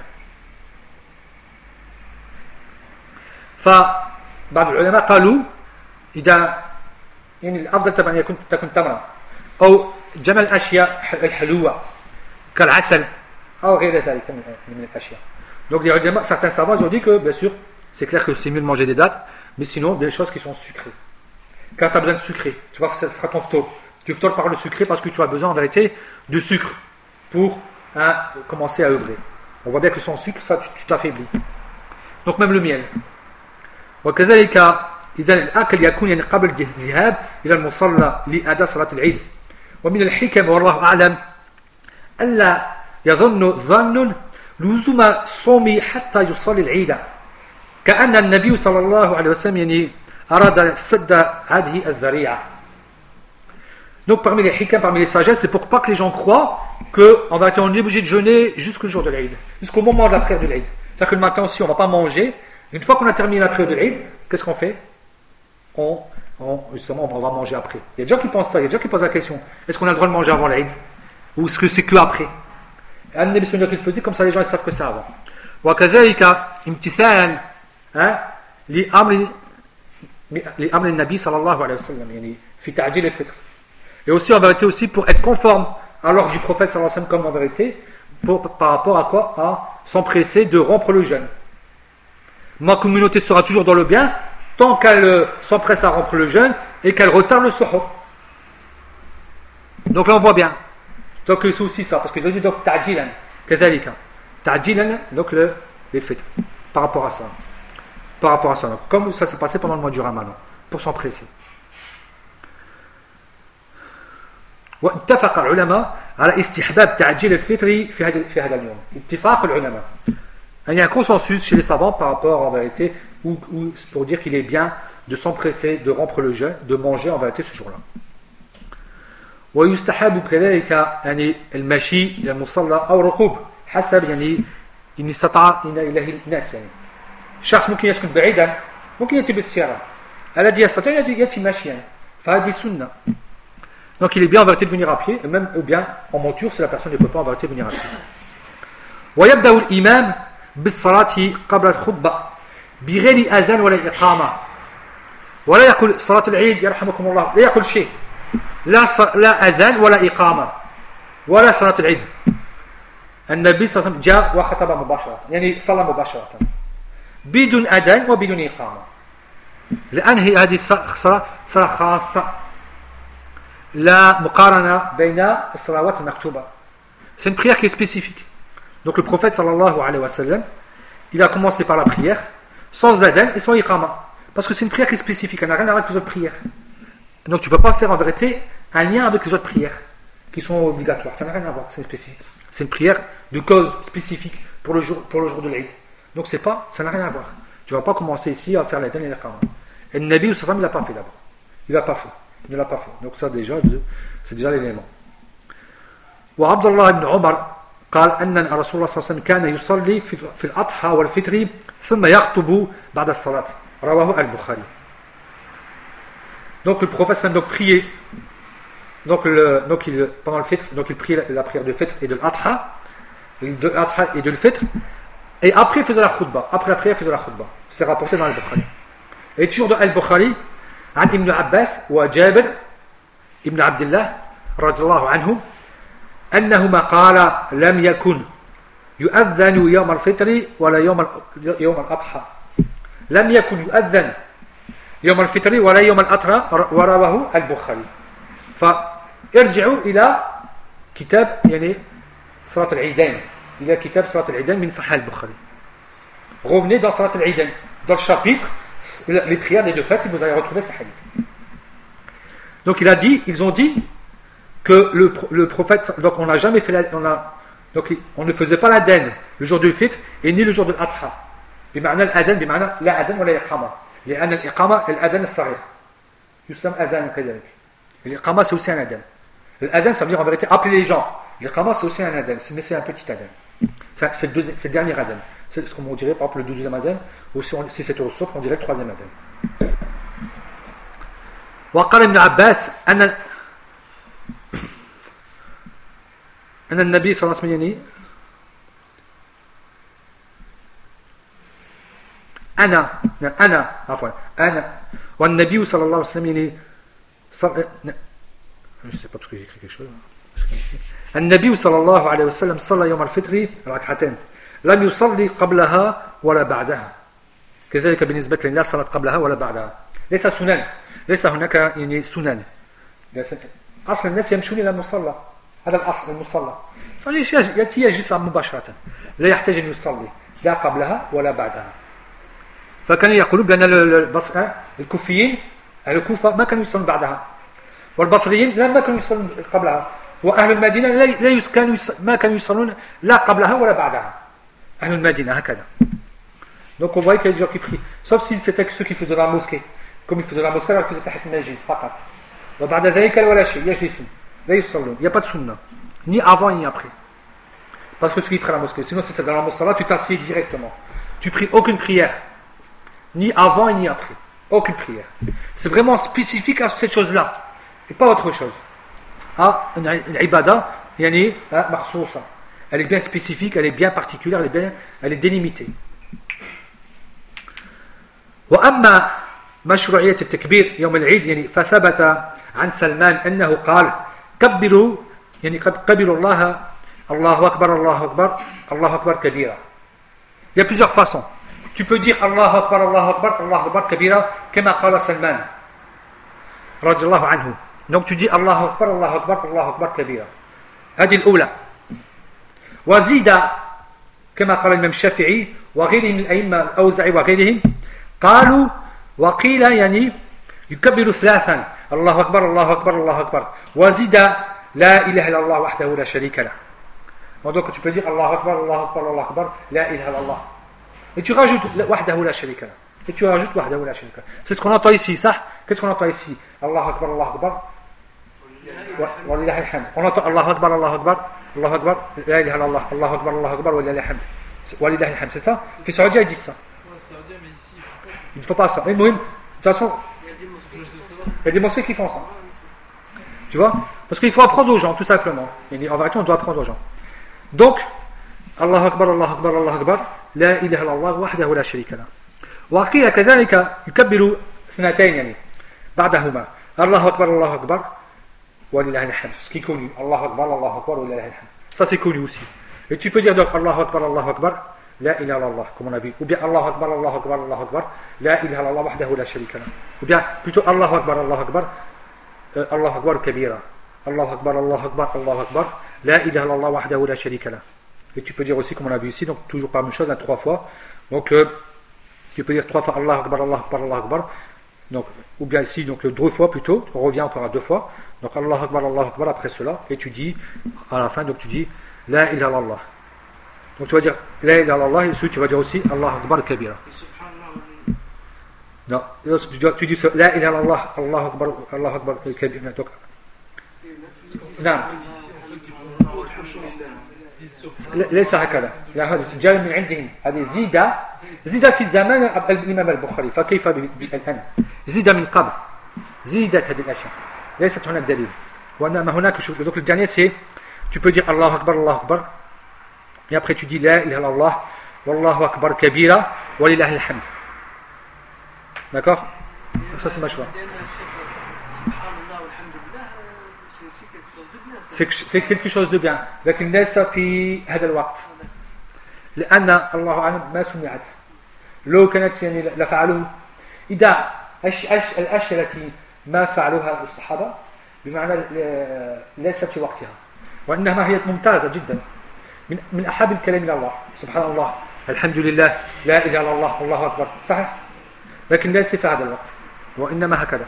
فبعض العلماء قالوا إذا يعني الأفضل طبعا تكون تمرة أو جمع الأشياء الحلوة كالعسل أو غير ذلك من الأشياء. Donc les ulama, certains savants ont dit que bien sûr c'est clair que c'est mieux de manger des dates mais sinon des choses qui sont sucrées. Quand tu as besoin de sucré, tu vois ce sera ton ftour. Tu ftors par le sucré parce que tu as besoin en vérité de sucre pour commencer à œuvrer. On voit bien que sans sucre ça tu t'affaiblis. Donc même le miel. وكذلك إذا الأكل يكون يعني قبل الذهاب إلى المصلى لأداء صلاة العيد ومن الحكم والله أعلم ألا يظن ظن لزوم الصوم حتى يصلي العيد كأن النبي صلى الله عليه وسلم يعني أراد سد هذه الذريعة. Donc parmi les hikam, parmi les sagesses, c'est pour pas que les gens croient qu'on va être obligé de jeûner jusqu'au jour de l'Aïd, jusqu'au moment de la prière de l'Aïd. C'est-à-dire que le matin aussi on ne va pas manger. Une fois qu'on a terminé la prière de l'Aïd, qu'est-ce qu'on fait? Justement, on va manger après. Il y a des gens qui pensent ça, il y a des gens qui posent la question est-ce qu'on a le droit de manger avant l'Aïd? Ou est-ce que c'est que après? Un des missionnaires qu'il faisait, comme ça les gens ils savent que c'est avant. وكذلك امتثالا لأمر النبي صلى الله عليه وسلم يعني في تعجيل الفطر. Et aussi en vérité aussi pour être conforme à l'ordre du prophète sallallahu alayhi wa sallam comme en vérité par rapport à quoi? À s'empresser de rompre le jeûne. Ma communauté sera toujours dans le bien tant qu'elle s'empresse à rompre le jeûne et qu'elle retarde le suhour. Donc là on voit bien. Donc c'est aussi ça parce qu'ils ont dit donc ta'jilan كذلك ta'jilan donc les fêtes par rapport à ça. Par rapport à ça donc, comme ça s'est passé pendant le mois du Ramadan pour s'empresser. واتفق العلماء على استحباب تعجيل الفطر في هذا اليوم. اتفاق العلماء. Il y a un consensus chez les savants par rapport en vérité ou pour dire qu'il est bien de s'empresser de rompre le jeûne, de manger en vérité ce jour-là. ويستحب كذلك يعني المشي إلى المصلى أو ركوب حسب يعني إن استطاع إليه الناس يعني. شخص ممكن يسكن بعيدا ممكن يأتي بالسيارة. الذي يستطيع يأتي ماشيا فهذه سنة. Donc il est bien en vérité de venir à pied, et même ou bien en monture si la personne ne peut pas en vérité venir à pied. ويبدأ الإمام بالصلاة قبل الخطبة بغير أذان ولا إقامة ولا يقول صلاة العيد يرحمكم الله لا يقول شيء لا أذان ولا إقامة ولا صلاة العيد. النبي صلى الله عليه وسلم جاء وخطب مباشرة يعني صلى مباشرة بدون أذان وبدون إقامة لأن هذه صلاة خاصة لا مقارنة بين الصلوات المكتوبة. C'est une prière qui est spécifique. Donc le prophète sallallahu alayhi wa sallam, il a commencé par la prière sans adhan et sans iqama. Parce que c'est une prière qui est spécifique, elle n'a rien à voir avec les autres prières. Donc tu ne peux pas faire en vérité un lien avec les autres prières qui sont obligatoires. Ça n'a rien à voir, c'est spécifique. C'est une prière de cause spécifique pour le jour de l'Aïd. Donc c'est pas, ça n'a rien à voir. Tu ne vas pas commencer ici à faire l'adhan et l'iqama. Et le Nabi sallallahu alayhi wa sallam, il ne l'a pas fait d'abord. Il ne l'a pas fait. Donc ça déjà, c'est déjà l'élément. وعبد الله بن عمر قال أن الرسول صلى الله عليه وسلم كان يصلي في الأضحى والفطر ثم يخطب بعد الصلاة رواه البخاري. Donc le prophète donc priait pendant le fitr, donc il priait la prière de fitr et de l'adha et de l'fitr, et après il faisait la khutbah, après il faisait la khutbah. C'est rapporté dans al-Bukhari. Et toujours dans al-Bukhari, عن ابن عباس وجابر ابن عبد الله رضي الله عنهم أنهما قال لم يكن يؤذن يوم الفطر ولا يوم الأضحى لم يكن يؤذن يوم الفطر ولا يوم الأضحى ورواه البخاري. فارجعوا إلى كتاب يعني صلاة العيدين إلى كتاب صلاة العيدين من صحيح البخاري. Revenez dans صلاة العيدين, dans le chapitre les prières des deux fêtes, vous allez retrouver ce hadith. Donc ils ont dit que le prophète, donc on n'a jamais fait on ne faisait pas l'adhan le jour du fitr et ni le jour de l'adha. بمعنى الأذان بمعنى لا أذان ولا إقامة. لأن الإقامة الأذان الصغير يسمى أذان كذلك. الإقامة c'est aussi un adhan. L'adhan ça veut dire en vérité appeler les gens. L'Iqama c'est aussi un adhan, mais c'est un petit adhan. C'est le dernier adhan. C'est ce qu'on dirait par exemple le 12e adhan, ou si c'était au souk, on dirait le 3e adhan. وقال ابن عباس أن النبي صلى الله عليه وسلم أنا والنبي صلى الله عليه وسلم je sais pas parce que j'ai écrit quelque chose. النبي صلى الله عليه وسلم صلى يوم الفطر ركعتين لم يصلي قبلها ولا بعدها كذلك بالنسبة لله صلاة قبلها ولا بعدها ليس سنن ليس هناك يعني سنن أصل الناس يمشون إلى المصلى هذا الأصل المصلى فليش يجلس مباشرة لا يحتاج أن يصلي لا قبلها ولا بعدها فكان يقولون بأن الكوفيين أهل الكوفة ما كانوا يصلون بعدها والبصريين ما كانوا يصلون قبلها وأهل المدينة ما كانوا يصلون لا قبلها ولا بعدها أهل المدينة هكذا. Donc on voit qu'il y a des gens qui prient, sauf si c'était ceux qui faisaient la mosquée, comme ils faisaient la mosquée alors ils faisaient تحت المسجد فقط. وبعد ذلك ولا شيء يجلسون لا يصلون. Il n'y a pas de sunna ni avant ni après. Parce que ceux qui prient la mosquée, sinon si c'est dans la mosquée tu t'assieds directement. Tu pries aucune prière ni avant ni après. Aucune prière. C'est vraiment spécifique à cette chose-là et pas autre chose. Une ibada, yani makhsousa. Elle est bien spécifique, elle est bien particulière, elle est délimitée. وأما مشروعية التكبير يوم العيد يعني فثبت عن سلمان أنه قال كبروا يعني كبروا الله أكبر الله أكبر الله أكبر كبيرا. Il y a plusieurs façons. Tu peux dire Allah Akbar, Allah Akbar, Allah Akbar kabira, comme قال سلمان رضي الله عنه. Donc tu dis Allah Akbar, Allah Akbar, Allah Akbar kabira. هذه الأولى. وزيد كما قال الإمام الشافعي وغيرهم من الأئمة الأوزاعي وغيرهم قالوا وقيل يعني يكبر ثلاثا الله أكبر الله أكبر الله أكبر وزيد لا إله إلا الله وحده لا شريك له. Donc tu peux dire Allah Akbar, Allah Akbar, Allah Akbar, la ilaha illallah. Et tu rajoutes wahdahu la sharika lah. Et tu rajoutes wahdahu la sharika lah. C'est ce qu'on entend ici, ça. Qu'est-ce qu'on entend ici? Allah Akbar, Allah Akbar. Wa lillahi alhamd. On entend Allah Akbar, Allah Akbar, Allah Akbar, la ilaha illallah, Allah Akbar, Allah Akbar, wa lillahi alhamd. Wa lillahi alhamd, c'est ça? Fi Saoudia, ils disent ça. Il ne faut pas ça. Mais de toute façon, il y a des mosquées qui font ça. Tu vois? Parce qu'il faut apprendre aux gens, tout simplement. En vérité, on doit apprendre aux gens. Donc, Allah Akbar, Allah Akbar, Allah Akbar, لا إله إلا الله وحده لا شريك له. وقيل كذلك يكبر اثنتين يعني بعدهما الله أكبر الله أكبر ولله الحمد. Ce qui est connu, Allah Akbar, Allah Akbar, ولله الحمد. Ça c'est connu aussi. Et tu peux dire donc Allah Akbar, Allah Akbar, لا إله إلا الله comme on a vu. Ou bien Allah Akbar, Allah Akbar, Allah Akbar, لا إله إلا الله وحده لا شريك له. Ou bien plutôt Allah Akbar, Allah Akbar, Allah Akbar كبيرا. الله أكبر الله أكبر الله أكبر لا إله إلا الله وحده لا شريك له. Et tu peux dire aussi, comme on a vu ici, donc toujours pas la même chose, 3 fois. Donc, tu peux dire 3 fois Allah Akbar, Allah Akbar, Allah Akbar. Donc, ou bien ici, donc 2 fois plutôt. On revient encore à 2 fois. Donc, Allah Akbar après cela. Et tu dis, à la fin, donc tu dis La ilaha illallah. Donc, tu vas dire La ilaha illallah. Et ensuite, tu vas dire aussi Allah Akbar kabira. Non, tu dis La ilaha illallah, Allah Akbar kabira. Donc, non. ليس هكذا، هذا جاء من عندهم، هذه زيد في زمان الإمام البخاري، فكيف الآن؟ زيد من قبل، زيدت هذه الأشياء، ليست هناك دليل. وإنما هناك donc le dernier c'est tu peux dire Allahu Akbar et après tu dis la ilaha illallah wallahu akbar kabira walillahi alhamd. D'accord? Ça c'est ma choix. C'est quelque chose de bien لكن ليس في هذا الوقت لأن الله أعلم ما سمعت. لو كانت يعني لفعلوه إذا الأشياء التي ما فعلوها الصحابة بمعنى ليست في وقتها، وإنما هي ممتازة جدا من أحب الكلام إلى الله، سبحان الله الحمد لله لا إله إلا الله الله أكبر، صحيح، لكن ليس في هذا الوقت، وإنما هكذا.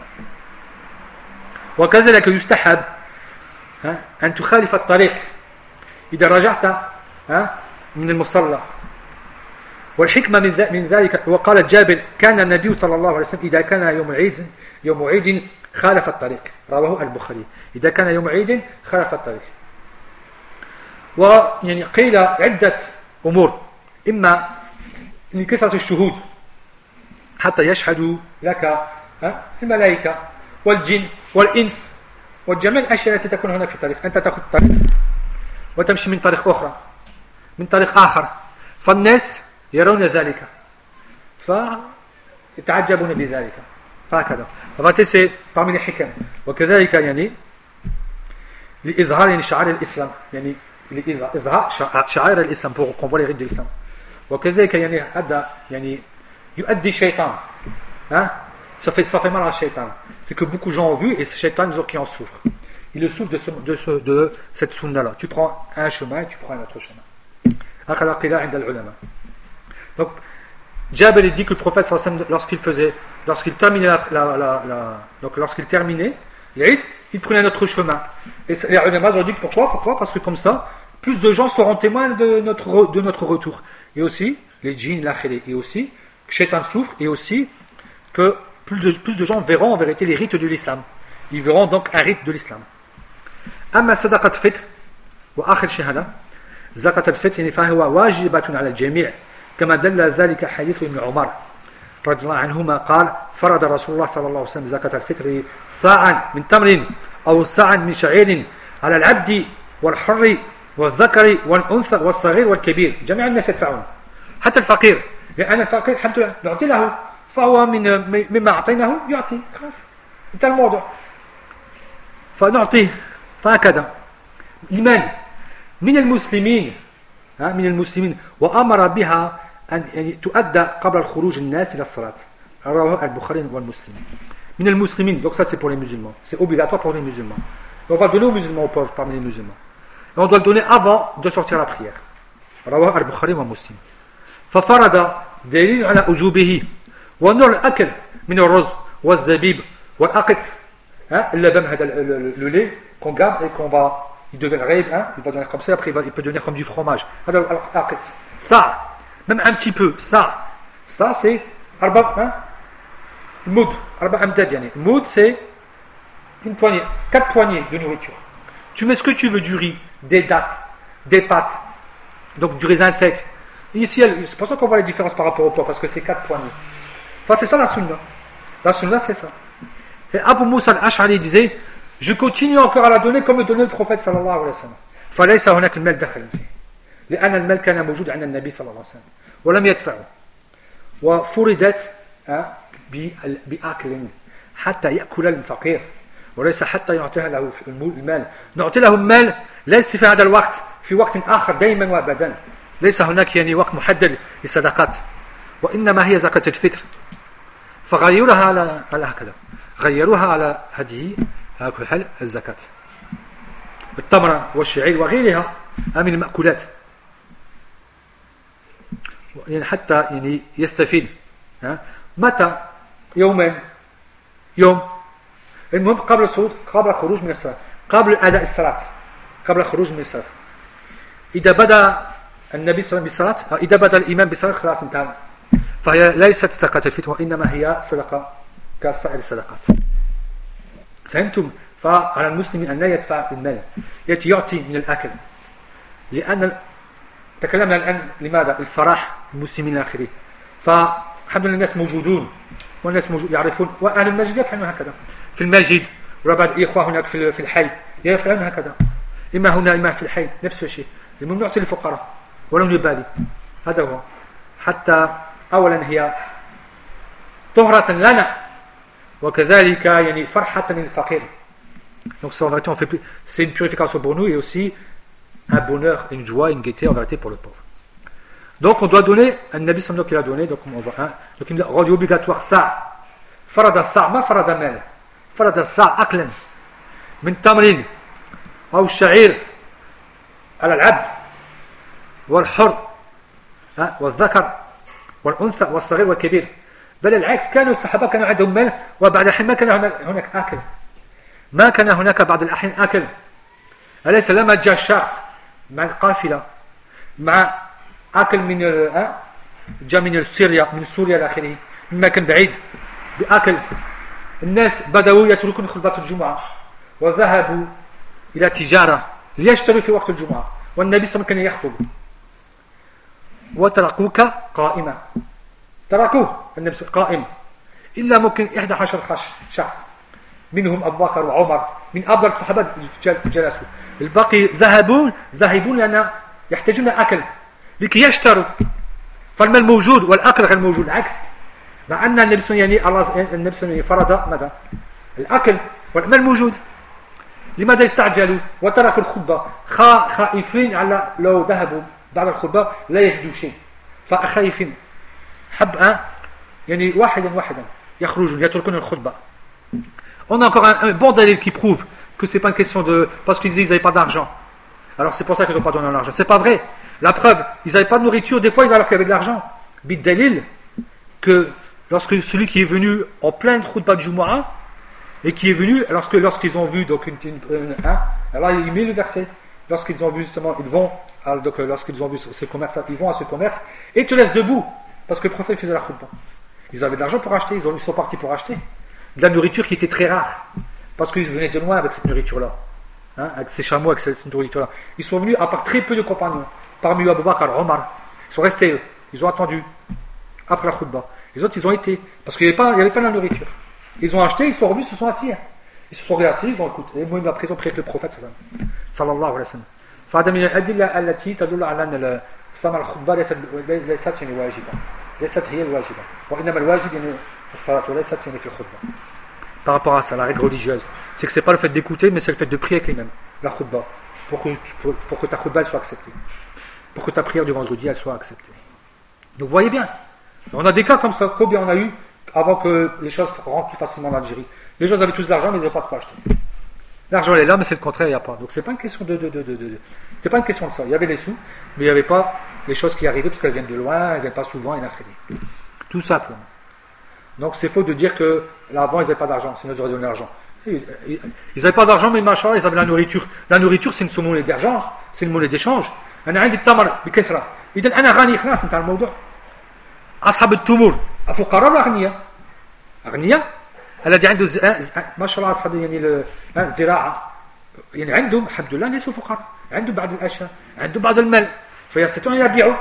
وكذلك يستحب أن تخالف الطريق إذا رجعت من المصلى. والحكمة من ذلك، وقال جابر كان النبي صلى الله عليه وسلم إذا كان يوم عيد خالف الطريق، رواه البخاري، إذا كان يوم عيد خالف الطريق. ويعني قيل عدة أمور، إما لكثرة الشهود حتى يشهدوا لك الملائكة والجن والإنس وجميع الأشياء التي تكون هناك في الطريق، أنت تأخذ الطريق وتمشي من طريق أخرى من طريق آخر، فالناس يرون ذلك فيتعجبون بذلك، فهكذا. فهذا parmi les حكم. وكذلك يعني لإظهار يعني شعائر الإسلام، يعني لإظهار شعائر الإسلام pour qu'on voit les rites de l'islam. وكذلك يعني هذا يعني يؤدي الشيطان ça fait mal à Shaitan. C'est que beaucoup de gens ont vu et c'est Shaitan qui en souffre. Il le souffre de cette sunna là. Tu prends un chemin et tu prends un autre chemin. Donc Jabir dit que le prophète lorsqu'il terminait lorsqu'il terminait l'Eid, il prenait un autre chemin. Et les ulama ont dit que pourquoi? Parce que comme ça, plus de gens seront témoins de notre retour. Et aussi les djinns, l'akhiré, et aussi que Shaitan souffre, et aussi que plus de gens verront en vérité les rites de l'islam. Ils verront donc un rite de l'islam. أما صدقة الفطر وآخر شهادة زكاة الفطر يعني فهو واجبة على الجميع كما دل ذلك حديث ابن عمر رضي الله عنهما قال فرض رسول الله صلى الله عليه وسلم زكاة الفطر صاعا من تمر أو صاعا من شعير على العبد والحر والذكر والأنثى والصغير والكبير، جميع الناس يدفعون حتى الفقير، لأن الفقير الحمد لله نعطي له فهو مما أعطيناه يعطي، خلاص انتهى الموضوع، فنعطيه. فهكذا لمن من المسلمين وأمر بها أن يعني تؤدى قبل الخروج الناس إلى الصلاة، رواه البخاري والمسلم. من المسلمين، donc ça c'est pour les musulmans, c'est obligatoire pour les musulmans. Et on va donner aux musulmans, aux pauvres parmi les musulmans. Et on doit le donner avant de sortir la prière. رواه البخاري ومسلم. ففرض دليل على وجوبه ونوع الأكل من الرز والزبيب والأقط، اللبن هذا le lait qu'on garde et qu'on va, il devient il va devenir comme ça, après il peut devenir comme du fromage. Ça, même un petit peu, ça c'est moud, moud c'est une poignée, 4 poignées de nourriture. Tu mets ce que tu veux, du riz, des dattes, des pâtes, donc du raisin sec. Et ici, c'est pour ça qu'on voit les différences par rapport au poids, parce que c'est 4 poignées. Enfin, c'est ça la sunna. La sunna, c'est ça. Et Abu Musa al-Ash'ari disait, je continue encore à la donner comme le donnait le prophète sallallahu alayhi wa sallam. فليس هناك المال دخل فيه لأن المال كان موجود عند النبي صلى الله عليه وسلم ولم يدفعه وفرضت بأكل حتى يأكل الفقير وليس حتى يعطيها له المال. نعطي له المال ليس في هذا الوقت، في وقت آخر دائما وأبدا، ليس هناك يعني وقت محدد للصدقات، وإنما هي زكاة الفطر. فغيروها على هكذا، غيروها على هذه حال الزكاة بالتمر والشعير وغيرها من المأكولات، يعني حتى يعني يستفيد. متى؟ يوم المهم قبل الخروج من الصلاة، قبل أداء الصلاة، قبل الخروج من الصلاة. إذا بدأ النبي صلى الله عليه وسلم بالصلاة، إذا بدأ الإمام بالصلاة خلاص انتهى، فهي ليست زكاة الفطر وإنما هي صدقة كسائر الصدقات. فهمتم؟ فعلى المسلم أن لا يدفع المال، يعطي من الأكل، لأن تكلمنا الآن لماذا؟ الفرح المسلمين إلى آخره. فالحمد لله الناس موجودون والناس يعرفون، وأهل المسجد يفعلون هكذا في المسجد، وبعض الإخوة هناك في الحي يفعلون هكذا، إما هنا إما في الحي نفس الشيء. الممنوع للفقراء ولو نبالي، هذا هو. حتى أولا هي طهرة لنا، وكذلك يعني فرحة للفقير. Donc ça, en vérité, c'est une purification pour nous et aussi un bonheur, une joie, une gaieté en vérité pour le pauvre. Donc on doit donner, un Nabi sallallahu qu'il a donné, donc on voit un, donc il rendu obligatoire ça. Farada sa, ma farada mal. Farada sa aklan min tamrin ou sha'ir على العبد والحر والذكر والأنثى والصغير والكبير. بل العكس، كانوا الصحابة كانوا عندهم مال، وبعد الحين ما كان هناك أكل، ما كان هناك بعض الأحيان أكل. أليس لما جاء الشخص مع القافلة مع أكل من جاء من سوريا إلى آخره، من مكان بعيد بأكل، الناس بدأوا يتركون خطبة الجمعة وذهبوا إلى تجارة ليشتروا في وقت الجمعة، والنبي صلى الله عليه وسلم كان يخطب وتركوك قائما، تركوه النبي قائم، إلا ممكن 11 شخص منهم أبو بكر وعمر من أفضل الصحابة جلسوا، الباقي ذاهبون لأن يحتاجون أكل لكي يشتروا، فالمال موجود والأكل غير موجود. العكس، مع أن النبي صلى الله عليه وسلم فرض ماذا؟ الأكل والمال موجود. لماذا يستعجلوا وتركوا الخطبة خائفين على لو ذهبوا بعد الخطبة لا يجدوا شيء، فخائفين حب يعني واحدا يخرجون يتركون الخطبة. On a encore un bon dalil qui prouve que c'est pas une question de parce qu'ils disent ils n'avaient pas d'argent, alors c'est pour ça qu'ils n'ont pas donné l'argent. C'est pas vrai. La preuve, ils n'avaient pas de nourriture, des fois ils alors qu'il y avait de l'argent. Bid dalil que lorsque celui qui est venu en pleine khutbah de Jumu'ah et qui est venu lorsqu'ils ont vu donc alors il met le verset, lorsqu'ils ont vu justement ils vont donc lorsqu'ils ont vu ce commerce, ils vont à ce commerce et ils te laissent debout parce que le prophète faisait la khutbah. Ils avaient de l'argent pour acheter, ils sont partis pour acheter de la nourriture qui était très rare parce qu'ils venaient de loin avec cette nourriture là, avec ces chameaux, avec cette nourriture là. Ils sont venus à part très peu de compagnons, parmi eux Abu Bakr, Omar, ils sont restés, ils ont attendu après la khutbah. Les autres ils ont été parce qu'il n'y avait pas de la nourriture. Ils ont acheté, ils sont revenus, ils se sont assis. Ils se sont assis, ils ont écouté. Et moi, après, ils ont prié avec le prophète sallallahu alayhi wa sallam. فهذا من الأدلة التي تدل على أن سماع الخطبة ليست يعني واجبة، ليست هي الواجبة، وإنما الواجب يعني الصلاة وليست يعني في الخطبة. Par rapport à ça, la règle religieuse, c'est que c'est pas le fait d'écouter, mais c'est le fait de prier avec les mêmes, la khutbah, pour que ta khutbah elle soit acceptée, pour que ta prière du vendredi elle soit acceptée. Donc vous voyez bien, on a des cas comme ça, combien on a eu avant que les choses rentrent plus facilement en Algérie. Les gens avaient tous de l'argent, mais ils n'avaient pas de quoi acheter. L'argent est là, mais c'est le contraire, il n'y a pas. Donc c'est pas une question c'est pas une question de ça. Il y avait les sous, mais il n'y avait pas les choses qui arrivaient parce qu'elles viennent de loin, elles ne viennent pas souvent, et tout simplement. Donc c'est faux de dire que avant ils n'avaient pas d'argent, sinon ils auraient donné l'argent. Ils n'avaient pas d'argent, mais machin, ils avaient la nourriture. La nourriture, c'est une monnaie d'argent, c'est une monnaie d'échange. أنا عندي التمر بكثرة، إذا أنا غني خلاص انتهى الموضوع. أصحاب التمور الفقراء ولا أغنياء الذي عنده ما شاء الله أصحاب يعني الزراعة يعني عندهم الحمد لله ليسوا فقراء، عندهم بعض الأشياء، عندهم بعض المال فيستطيعون أن يبيعوا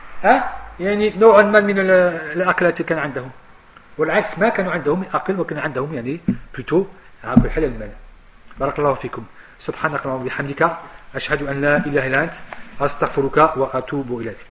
يعني نوعا ما من الأكلات كان عندهم، والعكس ما كانوا عندهم أكل وكان عندهم يعني بلوتو بالحلال المال. بارك الله فيكم. سبحانك اللهم وبحمدك أشهد أن لا إله إلا أنت أستغفرك وأتوب إليك.